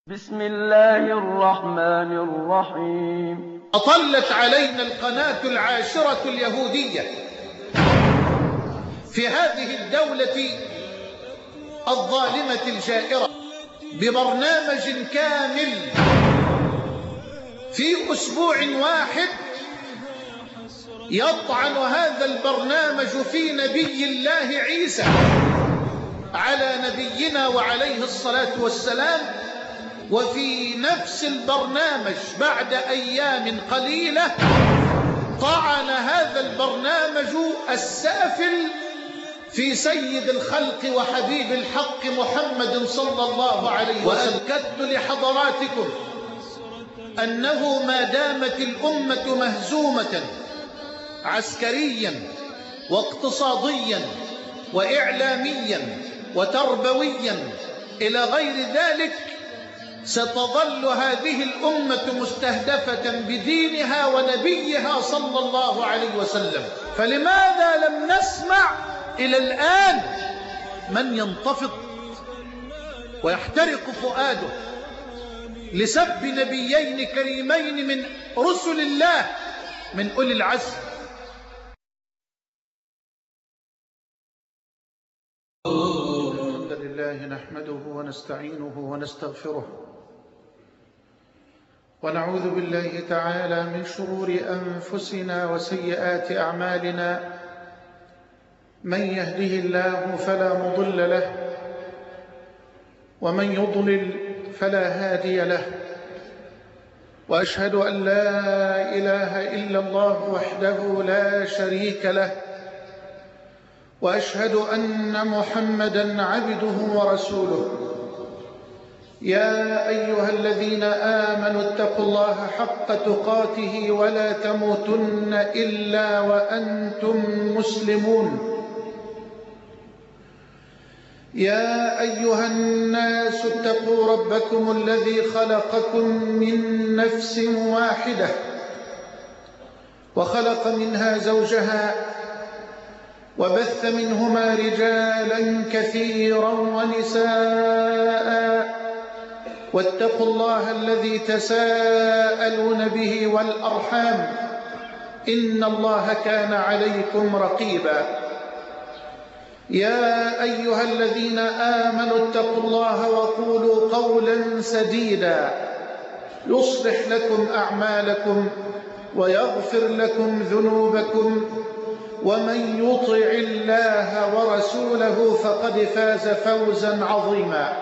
بسم الله الرحمن الرحيم. أطلت علينا القناة العاشرة اليهودية في هذه الدولة الظالمة الجائرة ببرنامج كامل في أسبوع واحد يطعن هذا البرنامج في نبي الله عيسى على نبينا وعليه الصلاة والسلام. وفي نفس البرنامج بعد أيام قليلة طعن هذا البرنامج السافل في سيد الخلق وحبيب الحق محمد صلى الله عليه وسلم. وأكدت لحضراتكم أنه ما دامت الأمة مهزومة عسكريا واقتصاديا وإعلاميا وتربويا إلى غير ذلك، ستظل هذه الأمة مستهدفة بدينها ونبيها صلى الله عليه وسلم. فلماذا لم نسمع إلى الآن من ينتفض ويحترق فؤاده لسب نبيين كريمين من رسل الله من أولي العزم؟ الحمد لله نحمده ونستعينه ونستغفره ونعوذ بالله تعالى من شرور أنفسنا وسيئات أعمالنا. من يهده الله فلا مضل له ومن يضلل فلا هادي له، وأشهد أن لا إله إلا الله وحده لا شريك له، وأشهد أن محمدًا عبده ورسوله. يا أيها الذين آمنوا اتقوا الله حق تقاته ولا تموتن إلا وأنتم مسلمون. يا أيها الناس اتقوا ربكم الذي خلقكم من نفس واحدة وخلق منها زوجها وبث منهما رجالا كثيرا ونساء، واتقوا الله الذي تساءلون به والأرحام إن الله كان عليكم رقيبا. يا أيها الذين آمنوا اتقوا الله وقولوا قولا سديدا يصلح لكم أعمالكم ويغفر لكم ذنوبكم، ومن يطع الله ورسوله فقد فاز فوزا عظيما.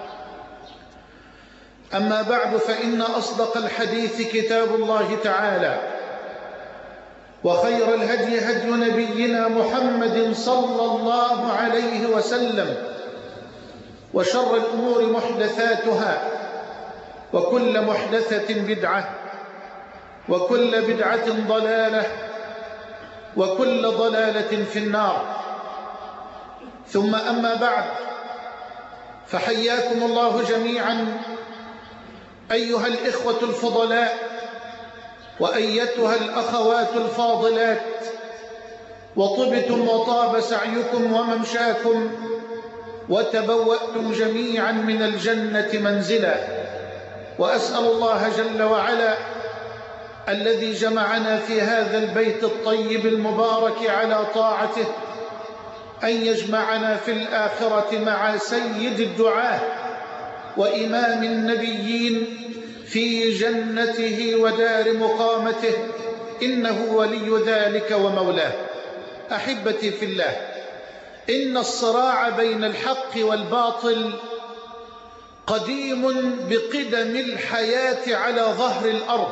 أما بعد، فإن أصدق الحديث كتاب الله تعالى، وخير الهدي هدي نبينا محمد صلى الله عليه وسلم، وشر الأمور محدثاتها، وكل محدثة بدعة، وكل بدعة ضلالة، وكل ضلالة في النار. ثم أما بعد، فحياكم الله جميعا أيها الإخوة الفضلاء وأيتها الأخوات الفاضلات، وطبتم وطاب سعيكم وممشاكم وتبوأتم جميعا من الجنة منزلا. وأسأل الله جل وعلا الذي جمعنا في هذا البيت الطيب المبارك على طاعته أن يجمعنا في الآخرة مع سيد الدعاة وإمام النبيين في جنته ودار مقامته، إنه ولي ذلك ومولاه. أحبتي في الله، إن الصراع بين الحق والباطل قديم بقدم الحياة على ظهر الأرض.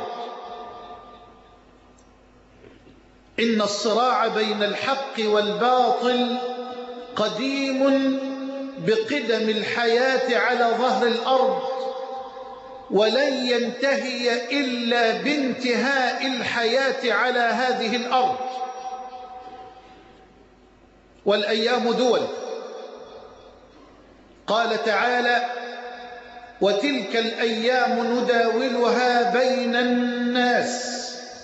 إن الصراع بين الحق والباطل قديم بقدم الحياة على ظهر الأرض، ولن ينتهي إلا بانتهاء الحياة على هذه الأرض. والأيام دول. قال تعالى: وتلك الأيام نداولها بين الناس.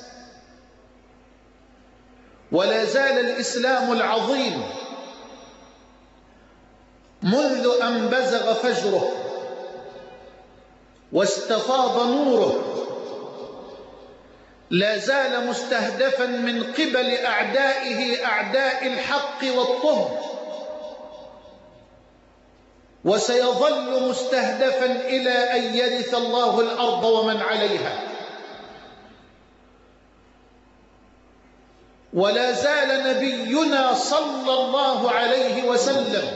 ولا زال الإسلام العظيم منذ أن بزغ فجره واستفاض نوره، لا زال مستهدفا من قبل أعدائه أعداء الحق والطهر، وسيظل مستهدفا إلى أن يرث الله الأرض ومن عليها. ولا زال نبينا صلى الله عليه وسلم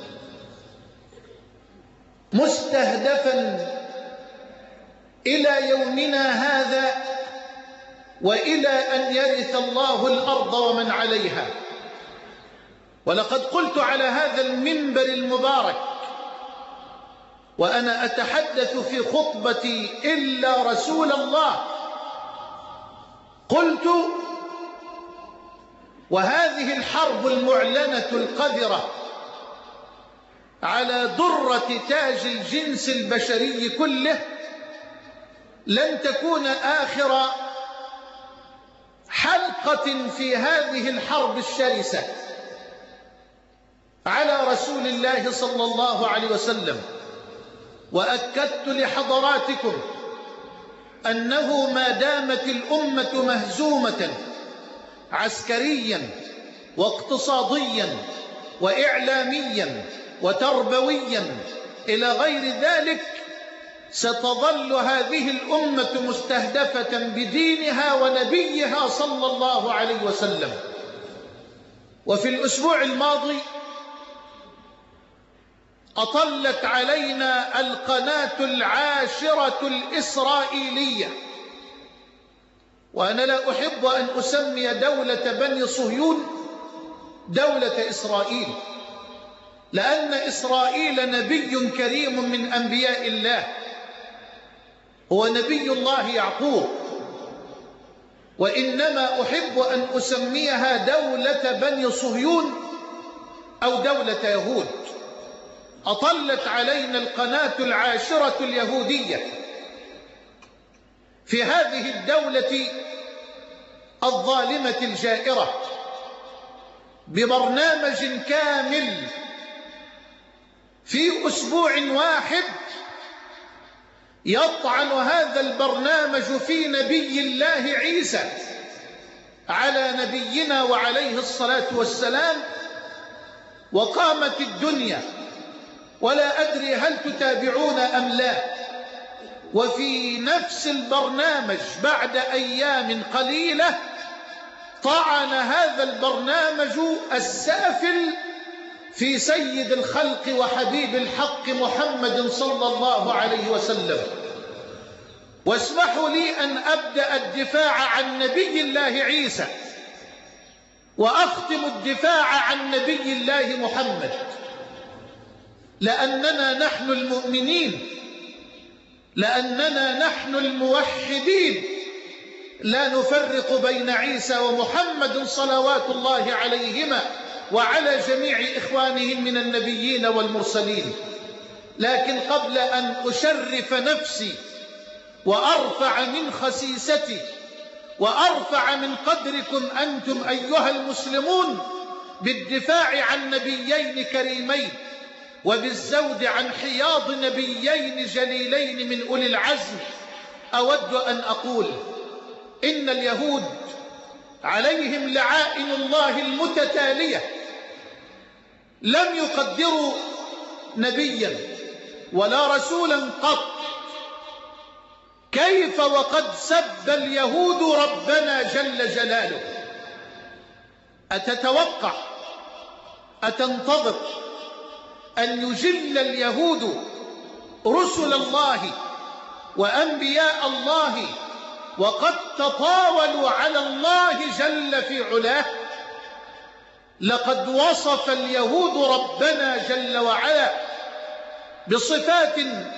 مستهدفا إلى يومنا هذا وإلى أن يرث الله الأرض ومن عليها. ولقد قلت على هذا المنبر المبارك وأنا أتحدث في خطبتي إلا رسول الله، قلت: وهذه الحرب المعلنة القذرة على درة تاج الجنس البشري كله لن تكون آخر حلقة في هذه الحرب الشرسة على رسول الله صلى الله عليه وسلم. وأكدت لحضراتكم أنه ما دامت الأمة مهزومة عسكريا واقتصاديا وإعلاميا وتربويا إلى غير ذلك، ستظل هذه الأمة مستهدفة بدينها ونبيها صلى الله عليه وسلم. وفي الأسبوع الماضي أطلت علينا القناة العاشرة الإسرائيلية، وأنا لا أحب أن أسمي دولة بني صهيون دولة إسرائيل، لأن إسرائيل نبي كريم من أنبياء الله، هو نبي الله يعقوب، وإنما أحب أن أسميها دولة بني صهيون أو دولة يهود. أطلت علينا القناة العاشرة اليهودية في هذه الدولة الظالمة الجائرة ببرنامج كامل في أسبوع واحد، يطعن هذا البرنامج في نبي الله عيسى على نبينا وعليه الصلاة والسلام. وقامت الدنيا، ولا أدري هل تتابعون أم لا، وفي نفس البرنامج بعد أيام قليلة طعن هذا البرنامج السافل في سيد الخلق وحبيب الحق محمد صلى الله عليه وسلم. واسمحوا لي أن أبدأ الدفاع عن نبي الله عيسى وأختم الدفاع عن نبي الله محمد، لأننا نحن المؤمنين، لأننا نحن الموحدين لا نفرق بين عيسى ومحمد صلوات الله عليهما وعلى جميع إخوانهم من النبيين والمرسلين. لكن قبل أن أشرف نفسي وأرفع من خسيستي وأرفع من قدركم أنتم أيها المسلمون بالدفاع عن نبيين كريمين وبالزود عن حياض نبيين جليلين من أولي العزم، أود أن أقول إن اليهود عليهم لعائن الله المتتالية لم يقدروا نبيا ولا رسولا قط. كيف وقد سب اليهود ربنا جل جلاله؟ أتتوقع أتنتظر أن يجل اليهود رسل الله وأنبياء الله وقد تطاولوا على الله جل في علاه؟ لقد وصف اليهود ربنا جل وعلا بصفات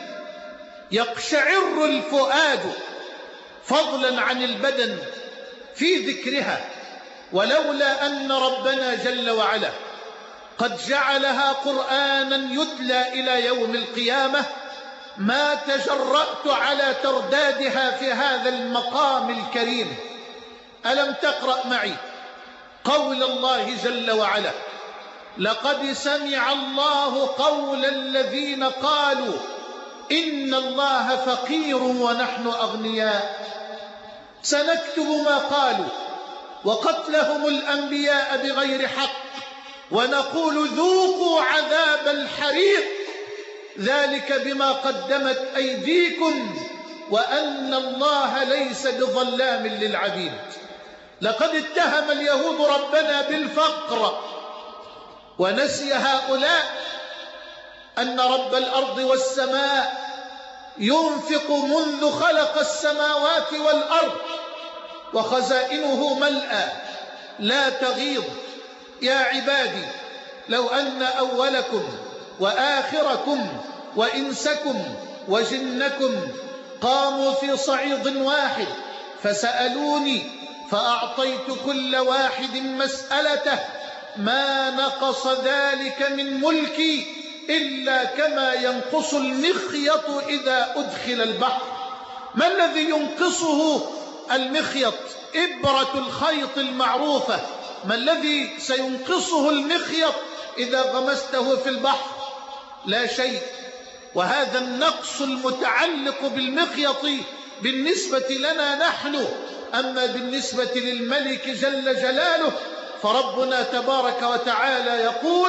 يقشعر الفؤاد فضلا عن البدن في ذكرها، ولولا أن ربنا جل وعلا قد جعلها قرآنا يتلى إلى يوم القيامة ما تجرأت على تردادها في هذا المقام الكريم. ألم تقرأ معي قول الله جل وعلا: لقد سمع الله قول الذين قالوا إن الله فقير ونحن أغنياء. سنكتب ما قالوا وقتلهم الأنبياء بغير حق، ونقول ذوقوا عذاب الحريق، ذلك بما قدمت أيديكم وأن الله ليس بظلام للعبيد. لقد اتهم اليهود ربنا بالفقر، ونسي هؤلاء أن رب الأرض والسماء ينفق منذ خلق السماوات والأرض وخزائنه ملأى لا تغيض. يا عبادي لو أن أولكم وآخركم وإنسكم وجنكم قاموا في صعيد واحد فسألوني فأعطيت كل واحد مسألته ما نقص ذلك من ملكي إلا كما ينقص المخيط إذا أدخل البحر. ما الذي ينقصه المخيط؟ إبرة الخيط المعروفة. ما الذي سينقصه المخيط إذا غمسته في البحر؟ لا شيء. وهذا النقص المتعلق بالمخيط بالنسبة لنا نحن، أما بالنسبة للملك جل جلاله فربنا تبارك وتعالى يقول: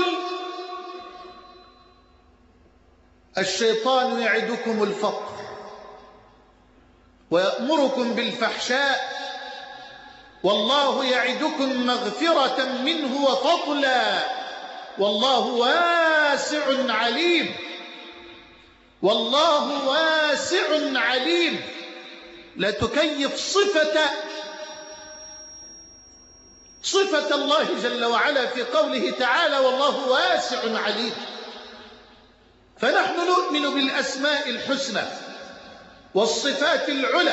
الشيطان يعدكم الفقر ويأمركم بالفحشاء والله يعدكم مغفرة منه وفضلا والله واسع عليم. والله واسع عليم. لا تكيف صفة الله جل وعلا في قوله تعالى والله واسع عليم. فنحن نؤمن بالأسماء الحسنى والصفات العلى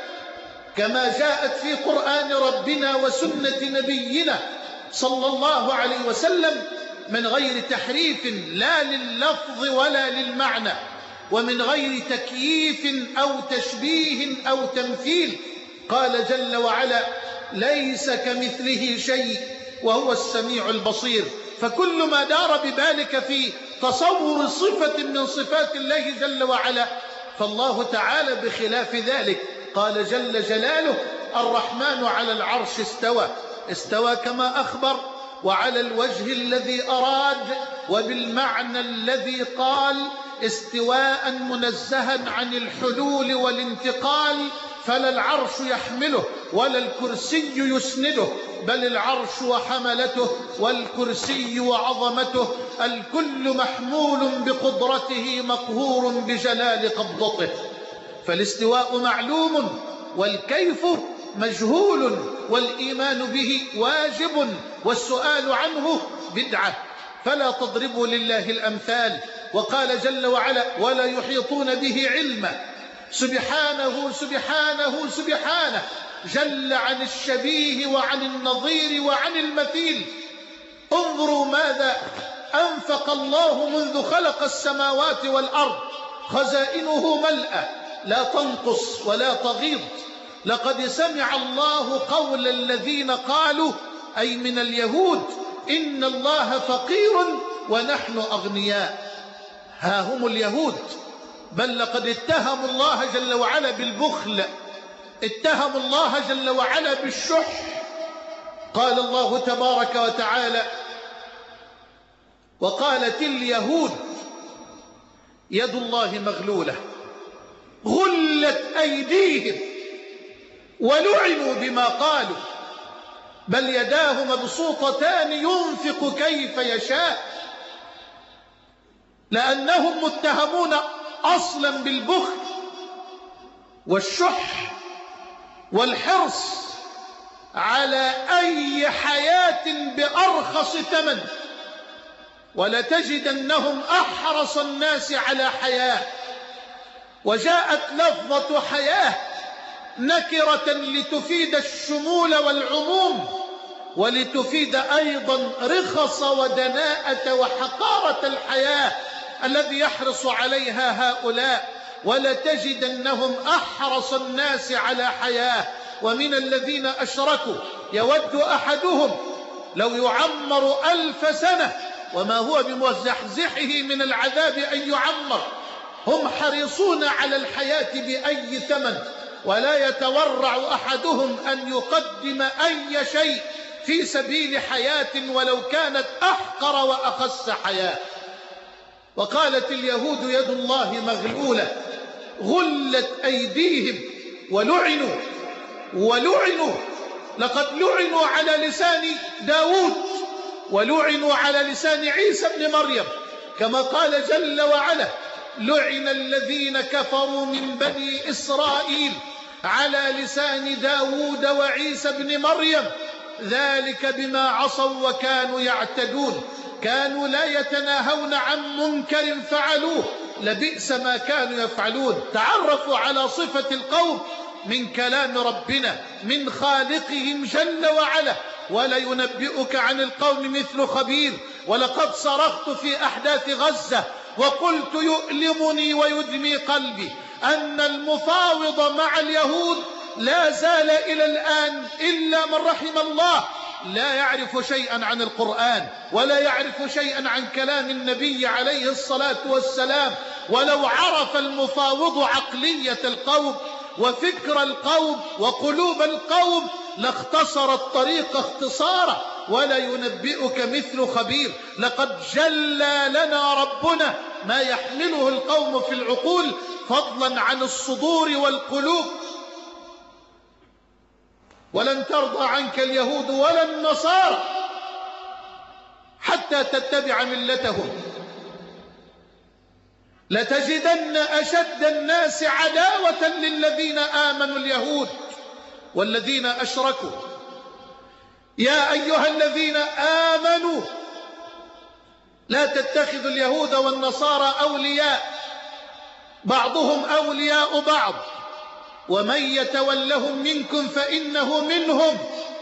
كما جاءت في قرآن ربنا وسنة نبينا صلى الله عليه وسلم من غير تحريف لا لللفظ ولا للمعنى، ومن غير تكييف أو تشبيه أو تمثيل. قال جل وعلا: ليس كمثله شيء وهو السميع البصير. فكل ما دار ببالك في تصور صفة من صفات الله جل وعلا فالله تعالى بخلاف ذلك. قال جل جلاله: الرحمن على العرش استوى كما أخبر، وعلى الوجه الذي أراد وبالمعنى الذي قال، استواء منزها عن الحلول والانتقال، فلا العرش يحمله ولا الكرسي يسنده، بل العرش وحملته والكرسي وعظمته، الكل محمول بقدرته مقهور بجلال قبضته. فالاستواء معلوم والكيف مجهول، والإيمان به واجب والسؤال عنه بدعة. فلا تضربوا لله الأمثال. وقال جل وعلا: ولا يحيطون به علما. سبحانه سبحانه سبحانه، جل عن الشبيه وعن النظير وعن المثيل. انظروا ماذا أنفق الله منذ خلق السماوات والأرض، خزائنه ملأى لا تنقص ولا تغيض. لقد سمع الله قول الذين قالوا، أي من اليهود: إن الله فقير ونحن أغنياء. ها هم اليهود، بل لقد اتهموا الله جل وعلا بالبخل، اتهموا الله جل وعلا بالشح. قال الله تبارك وتعالى: وقالت اليهود يد الله مغلولة غلت أيديهم ولعنوا بما قالوا بل يداه مبسوطتان ينفق كيف يشاء. لأنهم متهمون أصلا بالبخل والشح والحرص على أي حياة بأرخص ثمن، ولتجدنهم أحرص الناس على حياة. وجاءت لفظة حياة نكرة لتفيد الشمول والعموم، ولتفيد أيضا رخص ودناءة وحقارة الحياة الذي يحرص عليها هؤلاء. ولتجدنهم أحرص الناس على حياة. ومن الذين أشركوا يود أحدهم لو يعمر 1000 سنة وما هو بمزحزحه من العذاب أن يعمر. هم حريصون على الحياة بأي ثمن، ولا يتورع أحدهم أن يقدم أي شيء في سبيل حياة ولو كانت أحقر وأخس حياة. وقالت اليهود يد الله مغلولة غلت أيديهم ولعنوا لقد لعنوا على لسان داود ولعنوا على لسان عيسى بن مريم، كما قال جل وعلا: لعن الذين كفروا من بني إسرائيل على لسان داود وعيسى بن مريم ذلك بما عصوا وكانوا يعتدون، كانوا لا يتناهون عن منكر فعلوه لبئس ما كانوا يفعلون. تعرفوا على صفة القوم من كلام ربنا من خالقهم جل وعلا: ولا ينبئك عن القوم مثل خبير. ولقد صرخت في أحداث غزة وقلت يؤلمني ويدمي قلبي أن المفاوض مع اليهود لا زال إلى الآن إلا من رحم الله لا يعرف شيئا عن القرآن ولا يعرف شيئا عن كلام النبي عليه الصلاة والسلام. ولو عرف المفاوض عقلية القوم وفكر القوم وقلوب القوم لاختصر الطريق اختصارا. ولا ينبئك مثل خبير. لقد جلى لنا ربنا ما يحمله القوم في العقول فضلا عن الصدور والقلوب. ولن ترضى عنك اليهود ولا النصارى حتى تتبع ملتهم، لتجدن أشد الناس عداوة للذين آمنوا اليهود والذين أشركوا. يا أيها الذين آمنوا لا تتخذوا اليهود والنصارى أولياء بعضهم أولياء بعض ومن يتولهم منكم فإنه منهم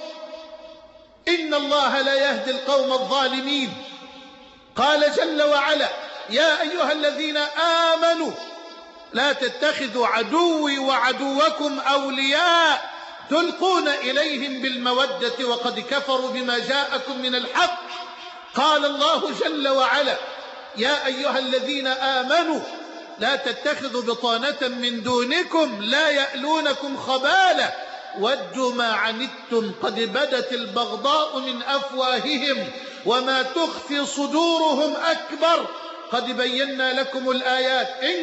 إن الله لا يهدي القوم الظالمين. قال جل وعلا: يا أيها الذين آمنوا لا تتخذوا عدوي وعدوكم أولياء تلقون إليهم بالمودة وقد كفروا بما جاءكم من الحق. قال الله جل وعلا: يا أيها الذين آمنوا لا تتخذوا بطانة من دونكم لا يألونكم خبالا ودوا ما عنتم قد بدت البغضاء من أفواههم وما تخفي صدورهم أكبر قد بينا لكم الآيات إن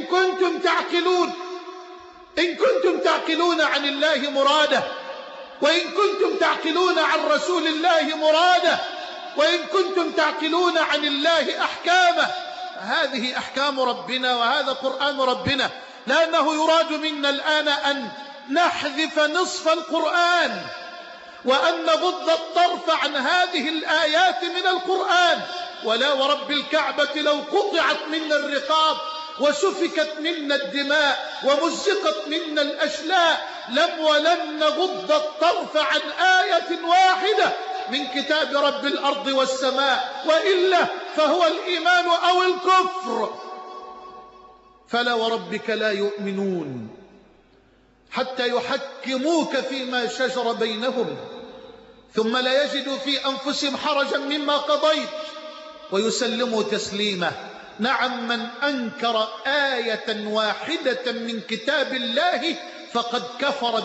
كنتم تعقلون عن الله مراده، وإن كنتم تعقلون عن رسول الله مراده، وإن كنتم تعقلون عن الله أحكامه. هذه أحكام ربنا وهذا قرآن ربنا، لأنه يراد منا الآن أن نحذف نصف القرآن وأن نغض الطرف عن هذه الآيات من القرآن. ولا ورب الكعبة لو قطعت منا الرقاب وسفكت منا الدماء ومزقت منا الأشلاء ولن نغض الطرف عن آية واحدة من كتاب رب الأرض والسماء، وإلا فهو الإيمان أو الكفر. فلا وربك لا يؤمنون حتى يحكموك فيما شجر بينهم ثم لا يجدوا في أنفسهم حرجا مما قضيت ويسلموا تسليما. نعم، من أنكر آية واحدة من كتاب الله فقد كفر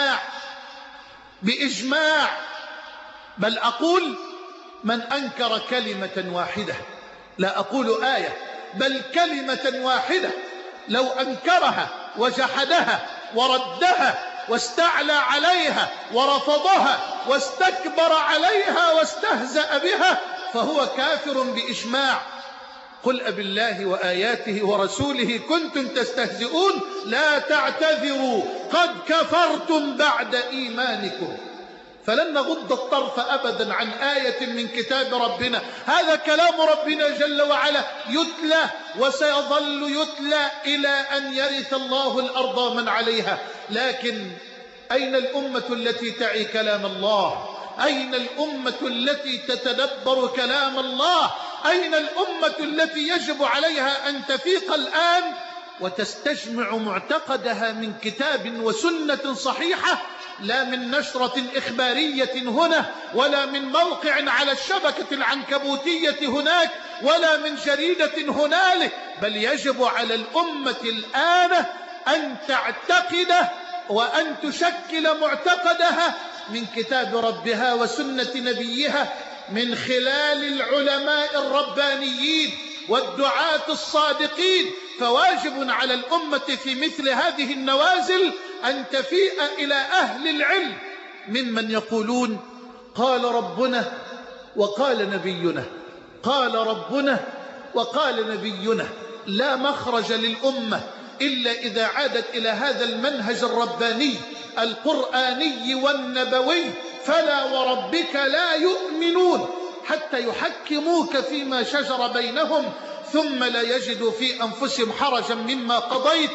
بإجماع. بل أقول من أنكر كلمة واحدة، لا أقول آية بل كلمة واحدة، لو أنكرها وجحدها وردها واستعلى عليها ورفضها واستكبر عليها واستهزأ بها فهو كافر بإجماع. قل أبالله وآياته ورسوله كنتم تستهزئون لا تعتذروا قد كفرتم بعد إيمانكم. فلن نغض الطرف أبدا عن آية من كتاب ربنا. هذا كلام ربنا جل وعلا يتلى وسيظل يتلى إلى أن يرث الله الأرض ومن عليها. لكن أين الأمة التي تعي كلام الله؟ أين الأمة التي تتدبر كلام الله؟ أين الأمة التي يجب عليها أن تفيق الآن وتستجمع معتقدها من كتاب وسنة صحيحة، لا من نشرة إخبارية هنا، ولا من موقع على الشبكة العنكبوتية هناك، ولا من جريدة هنالك، بل يجب على الأمة الآن أن تعتقد وأن تشكل معتقدها من كتاب ربها وسنة نبيها من خلال العلماء الربانيين والدعاة الصادقين. فواجب على الأمة في مثل هذه النوازل أن تفيء إلى أهل العلم ممن يقولون قال ربنا وقال نبينا، قال ربنا وقال نبينا. لا مخرج للأمة إلا إذا عادت إلى هذا المنهج الرباني القرآني والنبوي. فلا وربك لا يؤمنون حتى يحكموك فيما شجر بينهم ثم لا يجدوا في أنفسهم حرجا مما قضيت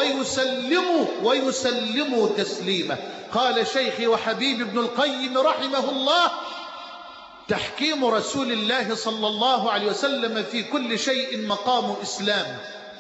ويسلموا تسليما. قال شيخي وحبيب ابن القيم رحمه الله: تحكيم رسول الله صلى الله عليه وسلم في كل شيء مقام إسلام،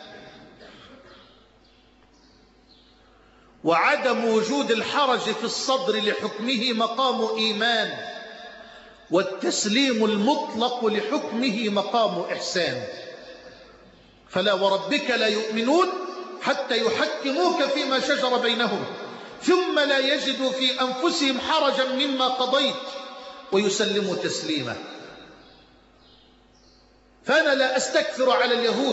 وعدم وجود الحرج في الصدر لحكمه مقام إيمان، والتسليم المطلق لحكمه مقام إحسان. فلا وربك لا يؤمنون حتى يحكموك فيما شجر بينهم ثم لا يجدوا في أنفسهم حرجا مما قضيت ويسلموا تسليما. فأنا لا أستكثر على اليهود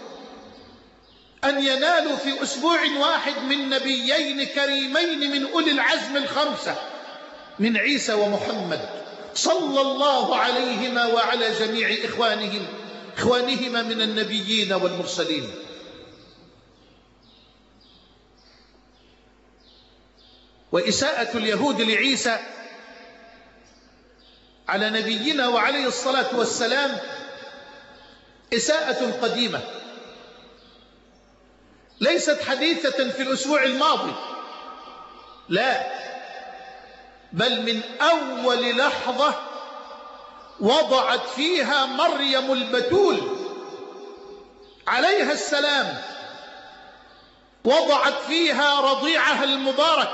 أن ينالوا في أسبوع واحد من نبيين كريمين من أولي العزم الخمسة من عيسى ومحمد صلى الله عليهما وعلى جميع إخوانهما من النبيين والمرسلين. وإساءة اليهود لعيسى على نبينا وعليه الصلاة والسلام إساءة قديمة ليست حديثة في الأسبوع الماضي، لا، بل من أول لحظة وضعت فيها مريم البتول عليها السلام، وضعت فيها رضيعها المبارك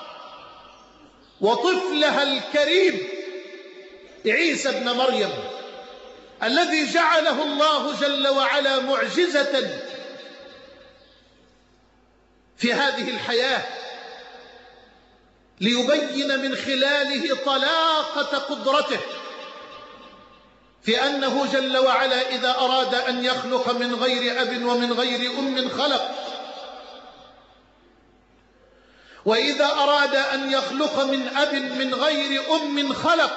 وطفلها الكريم عيسى ابن مريم الذي جعله الله جل وعلا معجزة في هذه الحياة ليبين من خلاله طلاقة قدرته في أنه جل وعلا إذا أراد أن يخلق من غير أب ومن غير أم خلق، وإذا أراد أن يخلق من أب من غير أم خلق،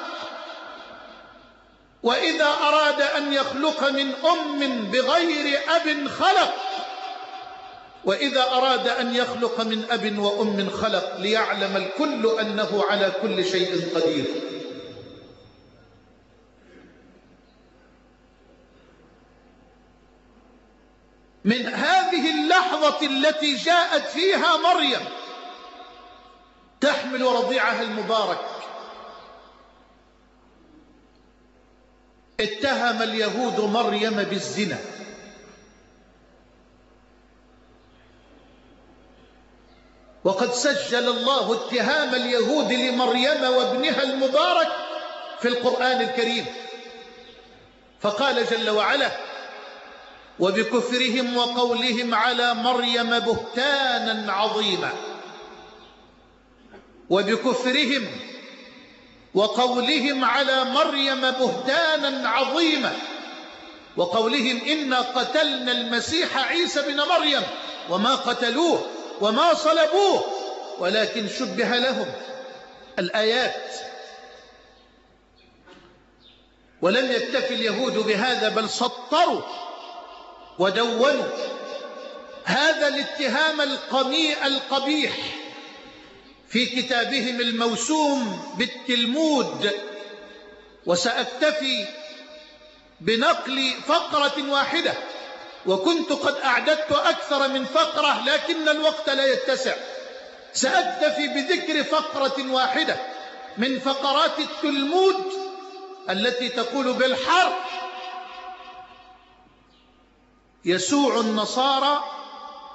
وإذا أراد أن يخلق من أم بغير أب خلق، وإذا أراد أن يخلق من أب وأم خلق، ليعلم الكل أنه على كل شيء قدير. من هذه اللحظة التي جاءت فيها مريم تحمل رضيعها المبارك، اتهم اليهود مريم بالزنا، وقد سجل الله اتهام اليهود لمريم وابنها المبارك في القرآن الكريم، فقال جل وعلا: وبكفرهم وقولهم على مريم بهتانا عظيما. وبكفرهم وقولهم على مريم بهتانا عظيما، وقولهم إنا قتلنا المسيح عيسى بن مريم وما قتلوه وما صلبوه ولكن شبه لهم. الآيات. ولم يكتفي اليهود بهذا بل سطروا ودونوا هذا الاتهام القبيح في كتابهم الموسوم بالتلمود. وسأكتفي بنقل فقرة واحدة، وكنت قد أعددت أكثر من فقرة لكن الوقت لا يتسع. سأكتفي بذكر فقرة واحدة من فقرات التلمود التي تقول بالحرف: يسوع النصارى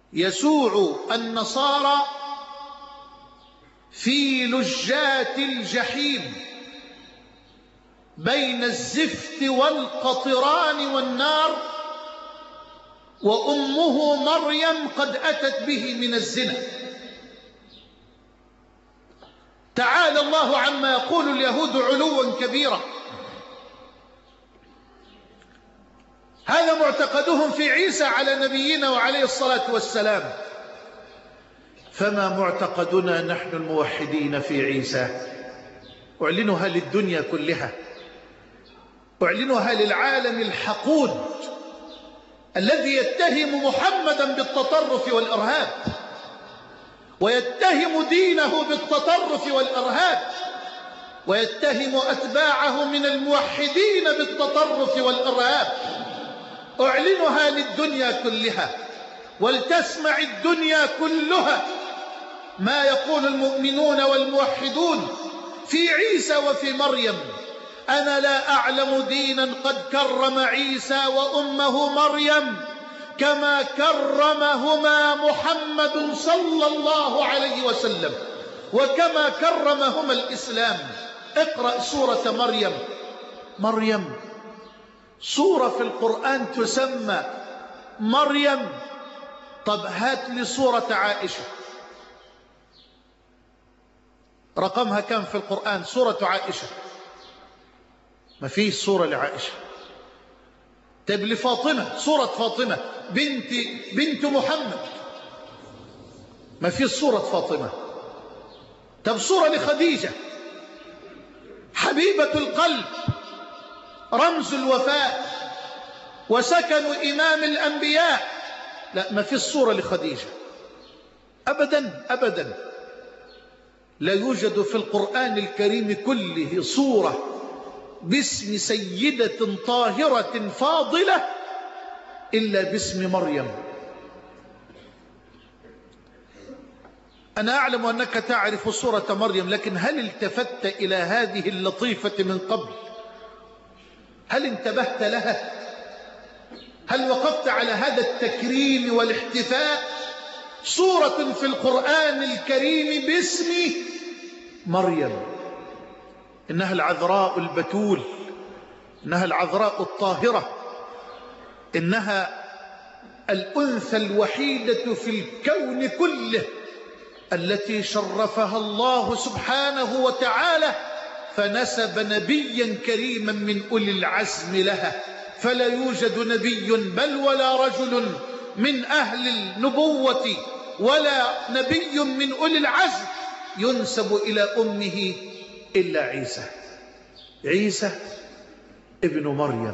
يسوع النصارى في لجات الجحيم بين الزفت والقطران والنار، وأمه مريم قد أتت به من الزنا. تعالى الله عما يقول اليهود علوا كبيرا. هذا معتقدهم في عيسى على نبينا وعليه الصلاة والسلام. فما معتقدنا نحن الموحدين في عيسى؟ أعلنها للدنيا كلها، أعلنها للعالم الحقود الذي يتهم محمدا بالتطرف والإرهاب، ويتهم دينه بالتطرف والإرهاب، ويتهم أتباعه من الموحدين بالتطرف والإرهاب. أعلنها للدنيا كلها، ولتسمع الدنيا كلها ما يقول المؤمنون والموحدون في عيسى وفي مريم. أنا لا أعلم دينا قد كرم عيسى وأمه مريم كما كرمهما محمد صلى الله عليه وسلم، وكما كرمهما الإسلام. اقرأ سورة مريم. مريم سورة في القرآن تسمى مريم. طب هات لي سورة عائشة، رقمها كم في القرآن؟ سورة عائشة ما فيه سورة لعائشة. طيب لفاطمة، سورة فاطمة بنت محمد، ما فيه سورة فاطمة. طب سورة لخديجة حبيبة القلب، رمز الوفاء وسكن إمام الأنبياء، لا ما فيه الصورة لخديجة أبدا أبدا. لا يوجد في القرآن الكريم كله صورة باسم سيدة طاهرة فاضلة إلا باسم مريم. أنا أعلم أنك تعرف سورة مريم، لكن هل التفت إلى هذه اللطيفة من قبل؟ هل انتبهت لها؟ هل وقفت على هذا التكريم والاحتفاء؟ سورة في القرآن الكريم باسم مريم، إنها العذراء البتول، إنها العذراء الطاهرة، إنها الأنثى الوحيدة في الكون كله التي شرفها الله سبحانه وتعالى فنسب نبيا كريما من أولي العزم لها. فلا يوجد نبي بل ولا رجل من أهل النبوة ولا نبي من أولي العزم ينسب إلى أمه إلا عيسى. عيسى ابن مريم.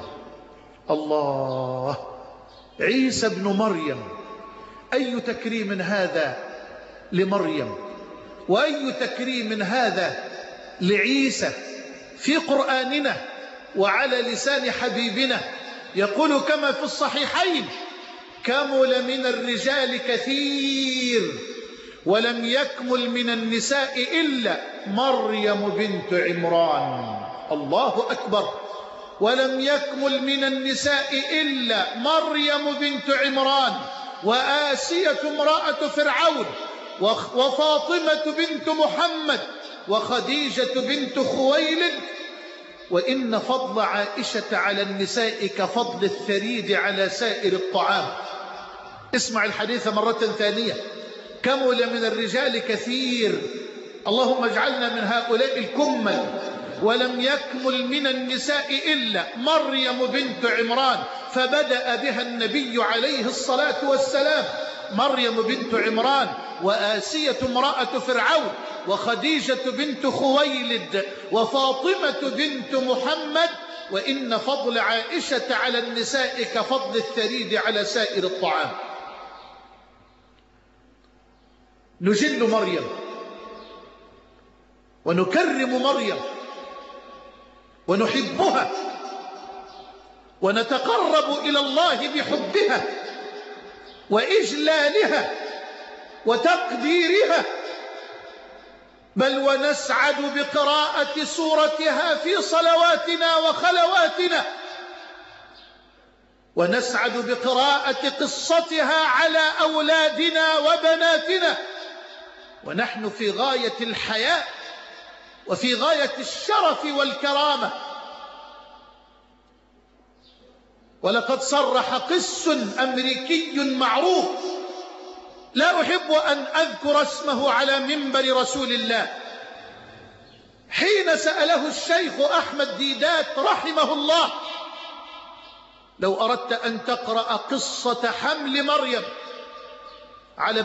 الله، عيسى ابن مريم. أي تكريم هذا لمريم، وأي تكريم هذا لعيسى في قرآننا وعلى لسان حبيبنا. يقول كما في الصحيحين: كمل من الرجال كثير ولم يكمل من النساء إلا مريم بنت عمران. الله أكبر. ولم يكمل من النساء إلا مريم بنت عمران، وآسية امرأة فرعون، وفاطمة بنت محمد، وخديجة بنت خويلد. وإن فضل عائشة على النساء كفضل الثريد على سائر الطعام. اسمع الحديث مرة ثانية: كمل من الرجال كثير، اللهم اجعلنا من هؤلاء الكمل. ولم يكمل من النساء إلا مريم بنت عمران، فبدأ بها النبي عليه الصلاة والسلام. مريم بنت عمران، وآسية امرأة فرعون، وخديجة بنت خويلد، وفاطمة بنت محمد. وإن فضل عائشة على النساء كفضل الثريد على سائر الطعام. نجل مريم ونكرم مريم ونحبها ونتقرب إلى الله بحبها وإجلالها وتقديرها، بل ونسعد بقراءة سورتها في صلواتنا وخلواتنا. ونسعد بقراءة قصتها على أولادنا وبناتنا، ونحن في غاية الحياء وفي غاية الشرف والكرامة. ولقد صرح قس أمريكي معروف لا أحب أن أذكر اسمه على منبر رسول الله، حين سأله الشيخ أحمد ديدات رحمه الله: لو أردت أن تقرأ قصة حمل مريم على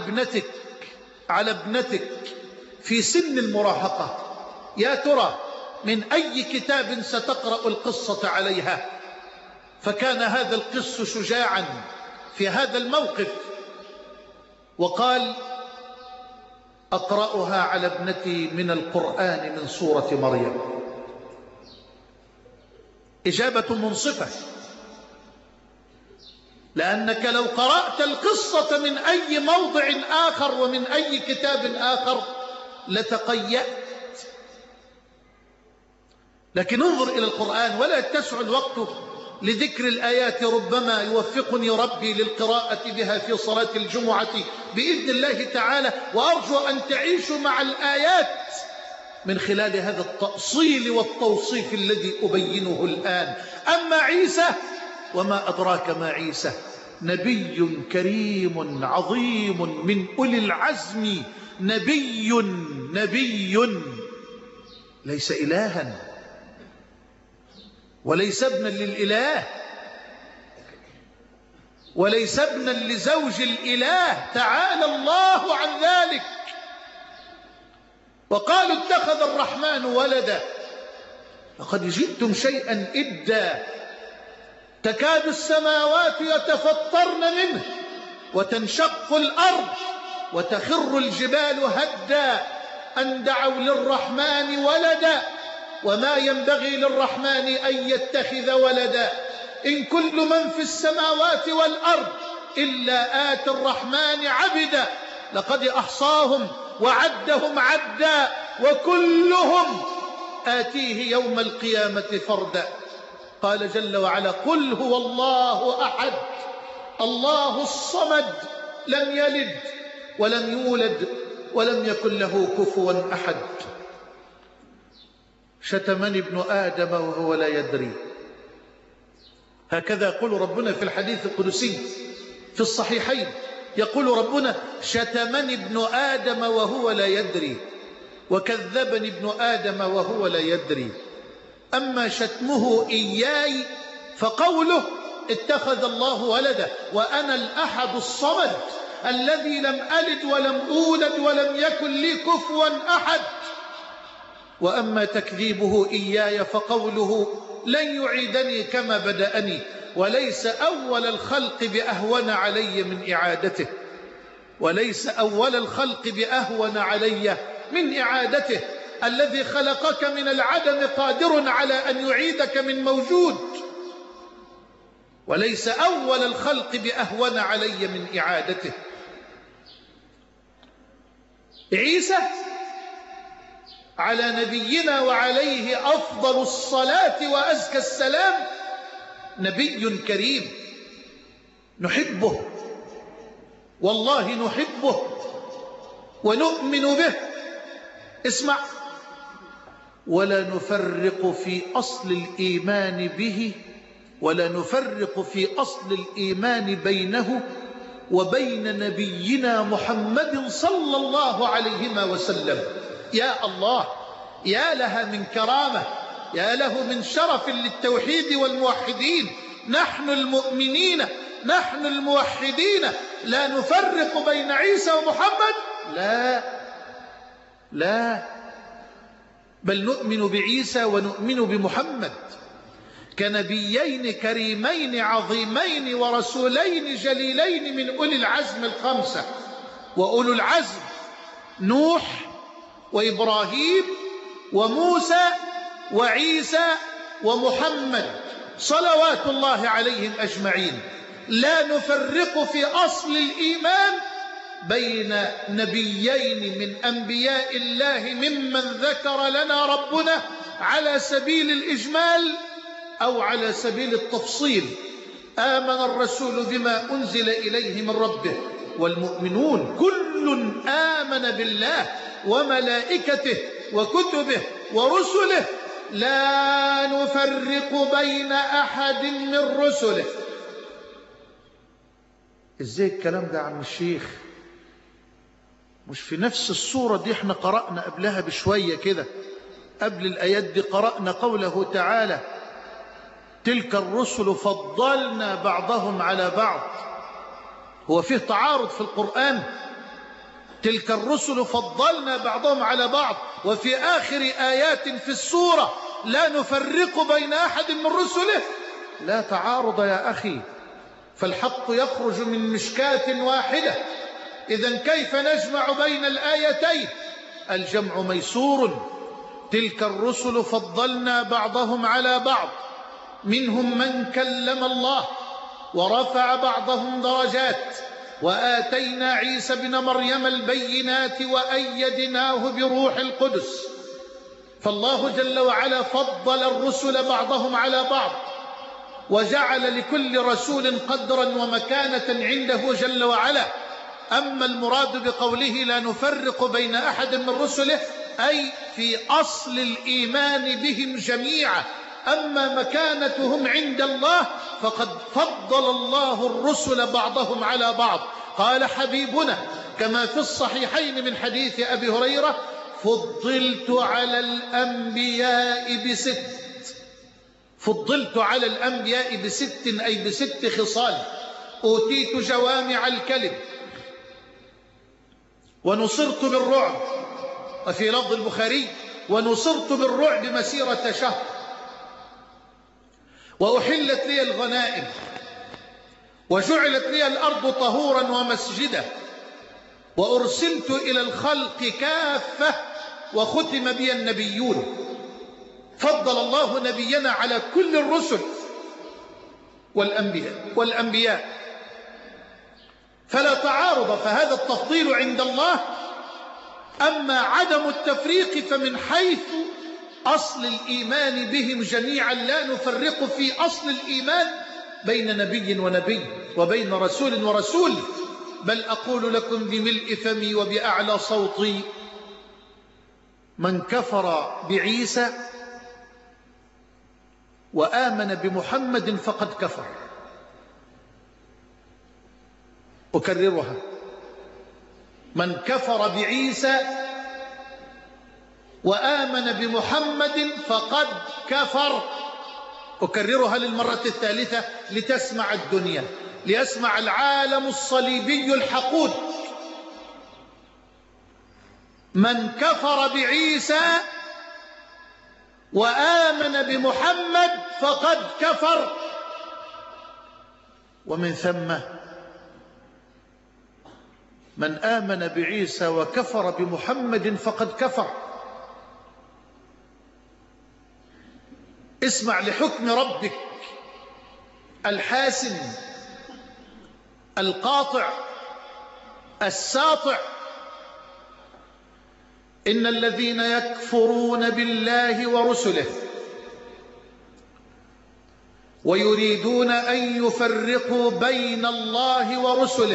ابنتك في سن المراهقة، يا ترى من أي كتاب ستقرأ القصة عليها؟ فكان هذا القس شجاعا في هذا الموقف وقال: أقرأها على ابنتي من القرآن من سورة مريم. إجابة منصفة، لأنك لو قرأت القصة من أي موضع آخر ومن أي كتاب آخر لتقيأت، لكن انظر إلى القرآن. ولا يتسع الوقت لذكر الآيات، ربما يوفقني ربي للقراءة بها في صلاة الجمعة بإذن الله تعالى، وأرجو أن تعيشوا مع الآيات من خلال هذا التأصيل والتوصيف الذي أبينه الآن. أما عيسى، وما أدراك ما عيسى، نبي كريم عظيم من أولي العزم، نبي ليس إلها وليس ابنا للإله وليس ابنا لزوج الإله، تعالى الله عن ذلك. وقالوا اتخذ الرحمن ولدا، لقد جئتم شيئا إدا، تكاد السماوات يتفطرن منه وتنشق الأرض وتخر الجبال هدا أن دعوا للرحمن ولدا وما ينبغي للرحمن أن يتخذ ولدا إن كل من في السماوات والأرض إلا آتي الرحمن عبدا لقد أحصاهم وعدهم عدا وكلهم آتيه يوم القيامة فردا. قال جل وعلا: قل هو الله أحد الله الصمد لم يلد ولم يولد ولم يكن له كفوا أحد. شتمني ابن آدم وهو لا يدري، هكذا يقول ربنا في الحديث القدسي في الصحيحين، يقول ربنا: شتمني ابن آدم وهو لا يدري وكذبني ابن آدم وهو لا يدري. أما شتمه إياي فقوله: اتخذ الله ولدا وأنا الأحد الصمد الذي لم ألد ولم أولد ولم يكن لي كفوا أحد. وأما تكذيبه إياي فقوله: لن يعيدني كما بدأني وليس أول الخلق بأهون علي من إعادته، وليس أول الخلق بأهون علي من إعادته. الذي خلقك من العدم قادر على أن يعيدك من موجود، وليس أول الخلق بأهون علي من إعادته. عيسى على نبينا وعليه أفضل الصلاة وأزكى السلام نبي كريم نحبه، والله نحبه ونؤمن به. اسمع: ولا نفرق في أصل الإيمان به، ولا نفرق في أصل الإيمان بينه وبين نبينا محمد صلى الله عليه وسلم. يا الله، يا لها من كرامة، يا له من شرف للتوحيد والموحدين. نحن المؤمنين، نحن الموحدين لا نفرق بين عيسى ومحمد، لا، بل نؤمن بعيسى ونؤمن بمحمد كنبيين كريمين عظيمين ورسولين جليلين من أولي العزم الخمسة. وأولو العزم نوح وإبراهيم وموسى وعيسى ومحمد صلوات الله عليهم أجمعين. لا نفرق في أصل الإيمان بين نبيين من أنبياء الله ممن ذكر لنا ربنا على سبيل الإجمال أو على سبيل التفصيل. آمن الرسول بما أنزل إليه من ربه والمؤمنون كل آمن بالله وملائكته وكتبه ورسله لا نفرق بين أحد من رسله. إزاي الكلام ده عم الشيخ؟ مش في نفس الصورة دي احنا قرأنا قبلها بشوية كده، قبل الآيات دي قرأنا قوله تعالى تلك الرسل فضلنا بعضهم على بعض. هو فيه تعارض في القرآن؟ تلك الرسل فضلنا بعضهم على بعض، وفي آخر آيات في السورة لا نفرق بين أحد من رسله. لا تعارض يا أخي، فالحق يخرج من مشكاة واحدة. إذن كيف نجمع بين الآيتين؟ الجمع ميسور. تلك الرسل فضلنا بعضهم على بعض، منهم من كلم الله ورفع بعضهم درجات، وآتينا عيسى بن مريم البينات وأيدناه بروح القدس. فالله جل وعلا فضل الرسل بعضهم على بعض، وجعل لكل رسول قدرا ومكانة عنده جل وعلا. أما المراد بقوله لا نفرق بين أحد من رسله أي في أصل الإيمان بهم جميعا. أما مكانتهم عند الله فقد فضل الله الرسل بعضهم على بعض. قال حبيبنا كما في الصحيحين من حديث أبي هريرة فضلت على الأنبياء بست. فضلت على الأنبياء بست أي بست خصال. أوتيت جوامع الكلم، ونصرت بالرعب، وفي لفظ البخاري ونصرت بالرعب مسيرة شهر، وأحلت لي الغنائم، وجعلت لي الأرض طهورا ومسجدا، وأرسلت إلى الخلق كافة، وختم بي النبيون. فضل الله نبينا على كل الرسل والأنبياء فلا تعارض، فهذا التفضيل عند الله. أما عدم التفريق فمن حيث أصل الإيمان بهم جميعا، لا نفرق في أصل الإيمان بين نبي ونبي وبين رسول ورسول. بل أقول لكم بملء فمي وبأعلى صوتي من كفر بعيسى وآمن بمحمد فقد كفر. أكررها: من كفر بعيسى وآمن بمحمد فقد كفر. أكررها للمرة الثالثة لتسمع الدنيا، ليسمع العالم الصليبي الحقود. من كفر بعيسى وآمن بمحمد فقد كفر. ومن ثم من آمن بعيسى وكفر بمحمد فقد كفر. اسمع لحكم ربك الحاسم القاطع الساطع: إن الذين يكفرون بالله ورسله ويريدون أن يفرقوا بين الله ورسله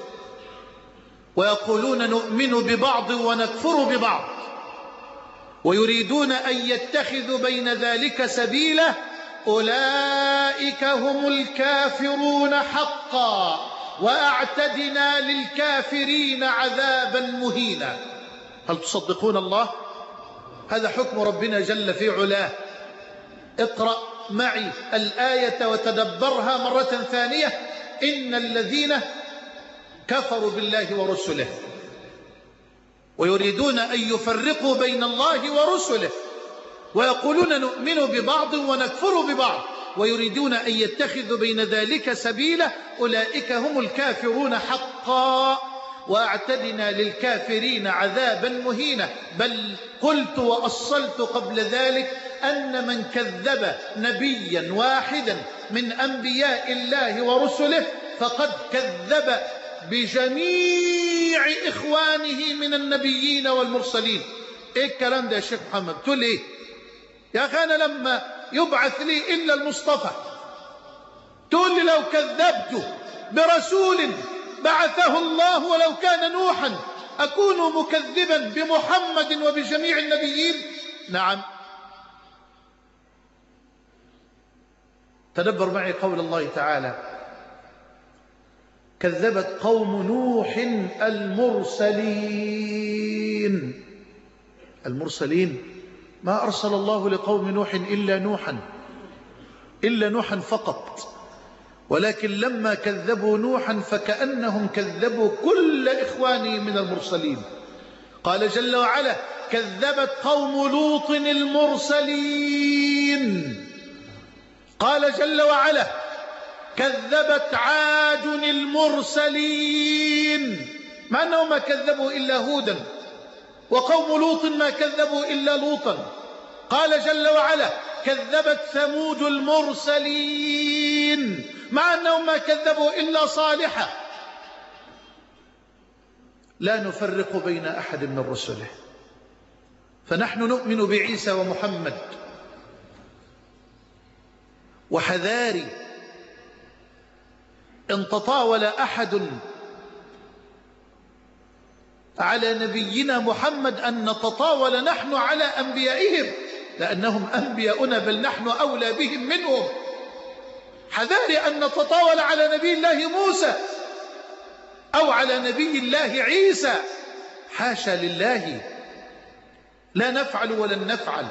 ويقولون نؤمن ببعض ونكفر ببعض ويريدون أن يتخذوا بين ذلك سبيلا أولئك هم الكافرون حقا وأعتدنا للكافرين عذابا مهينا. هل تصدقون الله؟ هذا حكم ربنا جل في علاه. اقرأ معي الآية وتدبرها مرة ثانية. إن الذين كفروا بالله ورسله ويريدون أن يفرقوا بين الله ورسله ويقولون نؤمن ببعض ونكفر ببعض ويريدون أن يتخذوا بين ذلك سبيلا أولئك هم الكافرون حقا وأعتدنا للكافرين عذابا مهينا. بل قلت وأصلت قبل ذلك أن من كذب نبيا واحدا من أنبياء الله ورسله فقد كذب بجميع إخوانه من النبيين والمرسلين. إيه الكلام ده يا شيخ محمد؟ تقول إيه يا أخي؟ أنا لما يبعث لي إلا المصطفى تقول لي لو كذبت برسول بعثه الله ولو كان نوحا أكون مكذبا بمحمد وبجميع النبيين؟ نعم. تدبر معي قول الله تعالى: كذبت قوم نوح المرسلين. المرسلين ما أرسل الله لقوم نوح إلا نوحا فقط، ولكن لما كذبوا نوحا فكأنهم كذبوا كل إخوانه من المرسلين. قال جل وعلا: كذبت قوم لوط المرسلين. قال جل وعلا: كذبت عاد المرسلين، مع أنهم ما كذبوا إلا هودا، وقوم لوط ما كذبوا إلا لوطا. قال جل وعلا: كذبت ثمود المرسلين، مع أنهم ما كذبوا إلا صالحا. لا نفرق بين أحد من رسله، فنحن نؤمن بعيسى ومحمد. وحذاري إن تطاول أحد على نبينا محمد أن نتطاول نحن على أنبيائهم، لأنهم أنبياؤنا، بل نحن أولى بهم منهم. حذاري أن نتطاول على نبي الله موسى أو على نبي الله عيسى، حاشا لله، لا نفعل ولن نفعل،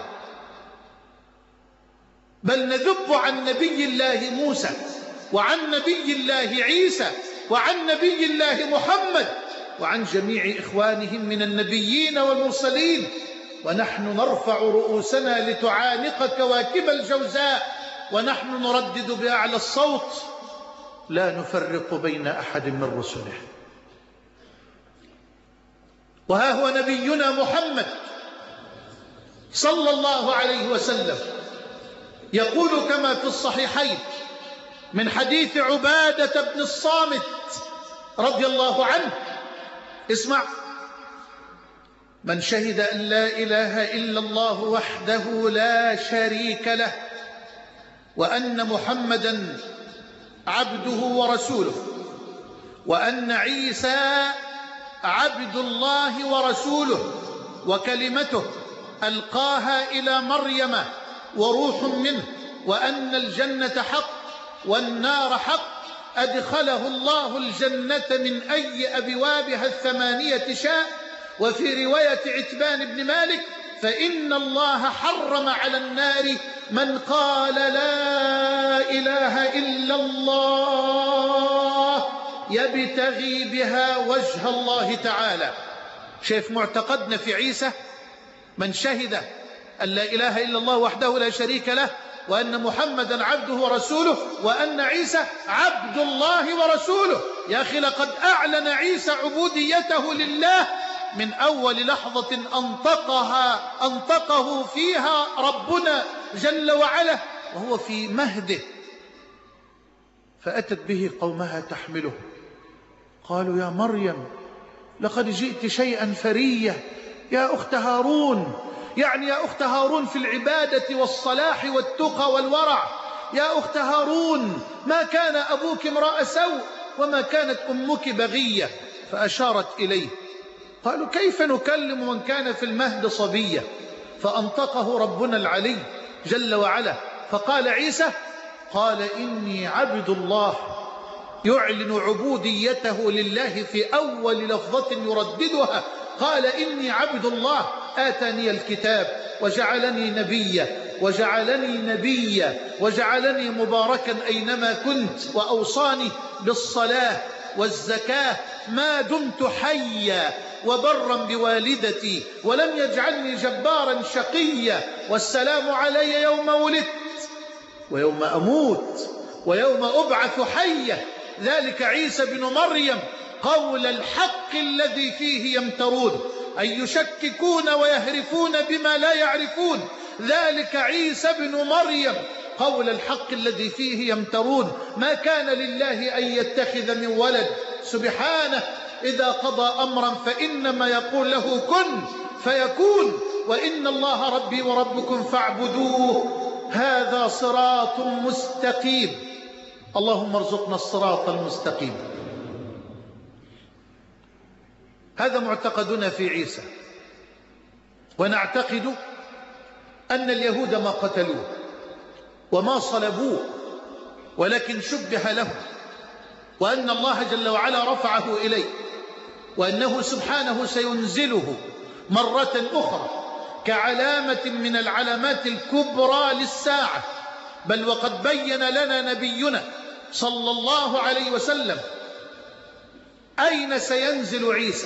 بل نذب عن نبي الله موسى وعن نبي الله عيسى وعن نبي الله محمد وعن جميع إخوانهم من النبيين والمرسلين، ونحن نرفع رؤوسنا لتعانق كواكب الجوزاء ونحن نردد بأعلى الصوت: لا نفرق بين أحد من رسله. وها هو نبينا محمد صلى الله عليه وسلم يقول كما في الصحيحين من حديث عبادة بن الصامت رضي الله عنه: اسمع: من شهد أن لا إله إلا الله وحده لا شريك له وأن محمدا عبده ورسوله وأن عيسى عبد الله ورسوله وكلمته ألقاها إلى مريم وروح منه، وأن الجنة حق والنار حق، أدخله الله الجنة من أي أبوابها الثمانية شاء. وفي رواية عتبان بن مالك: فإن الله حرم على النار من قال لا إله إلا الله يبتغي بها وجه الله تعالى. شايف معتقدنا في عيسى؟ من شهد أن لا إله إلا الله وحده لا شريك له وأن محمدا عبده ورسوله وأن عيسى عبد الله ورسوله. يا أخي لقد أعلن عيسى عبوديته لله من أول لحظة أنطقه فيها ربنا جل وعلا وهو في مهده، فأتت به قومها تحمله، قالوا: يا مريم لقد جئت شيئا فريا يا أخت هارون، يعني يا أخت هارون في العبادة والصلاح والتقى والورع. يا أخت هارون ما كان أبوك امرأ سوء وما كانت أمك بغية. فأشارت إليه. قالوا: كيف نكلم من كان في المهد صبيا؟ فأنطقه ربنا العلي جل وعلا فقال عيسى: قال إني عبد الله، يعلن عبوديته لله في أول لفظة يرددها. قال إني عبد الله آتاني الكتاب وجعلني نبيا وجعلني مباركا أينما كنت وأوصاني بالصلاة والزكاة ما دمت حيا وبرا بوالدتي ولم يجعلني جبارا شقيا، والسلام علي يوم ولدت ويوم أموت ويوم أبعث حيا. ذلك عيسى بن مريم قول الحق الذي فيه يمترون، أي يشككون ويهرفون بما لا يعرفون. ذلك عيسى بن مريم قول الحق الذي فيه يمترون. ما كان لله أن يتخذ من ولد، سبحانه، إذا قضى أمرا فإنما يقول له كن فيكون. وإن الله ربي وربكم فاعبدوه هذا صراط مستقيم. اللهم ارزقنا الصراط المستقيم. هذا معتقدنا في عيسى، ونعتقد أن اليهود ما قتلوه وما صلبوه، ولكن شبه له، وأن الله جل وعلا رفعه إليه، وأنه سبحانه سينزله مرة أخرى كعلامة من العلامات الكبرى للساعة. بل وقد بين لنا نبينا صلى الله عليه وسلم أين سينزل عيسى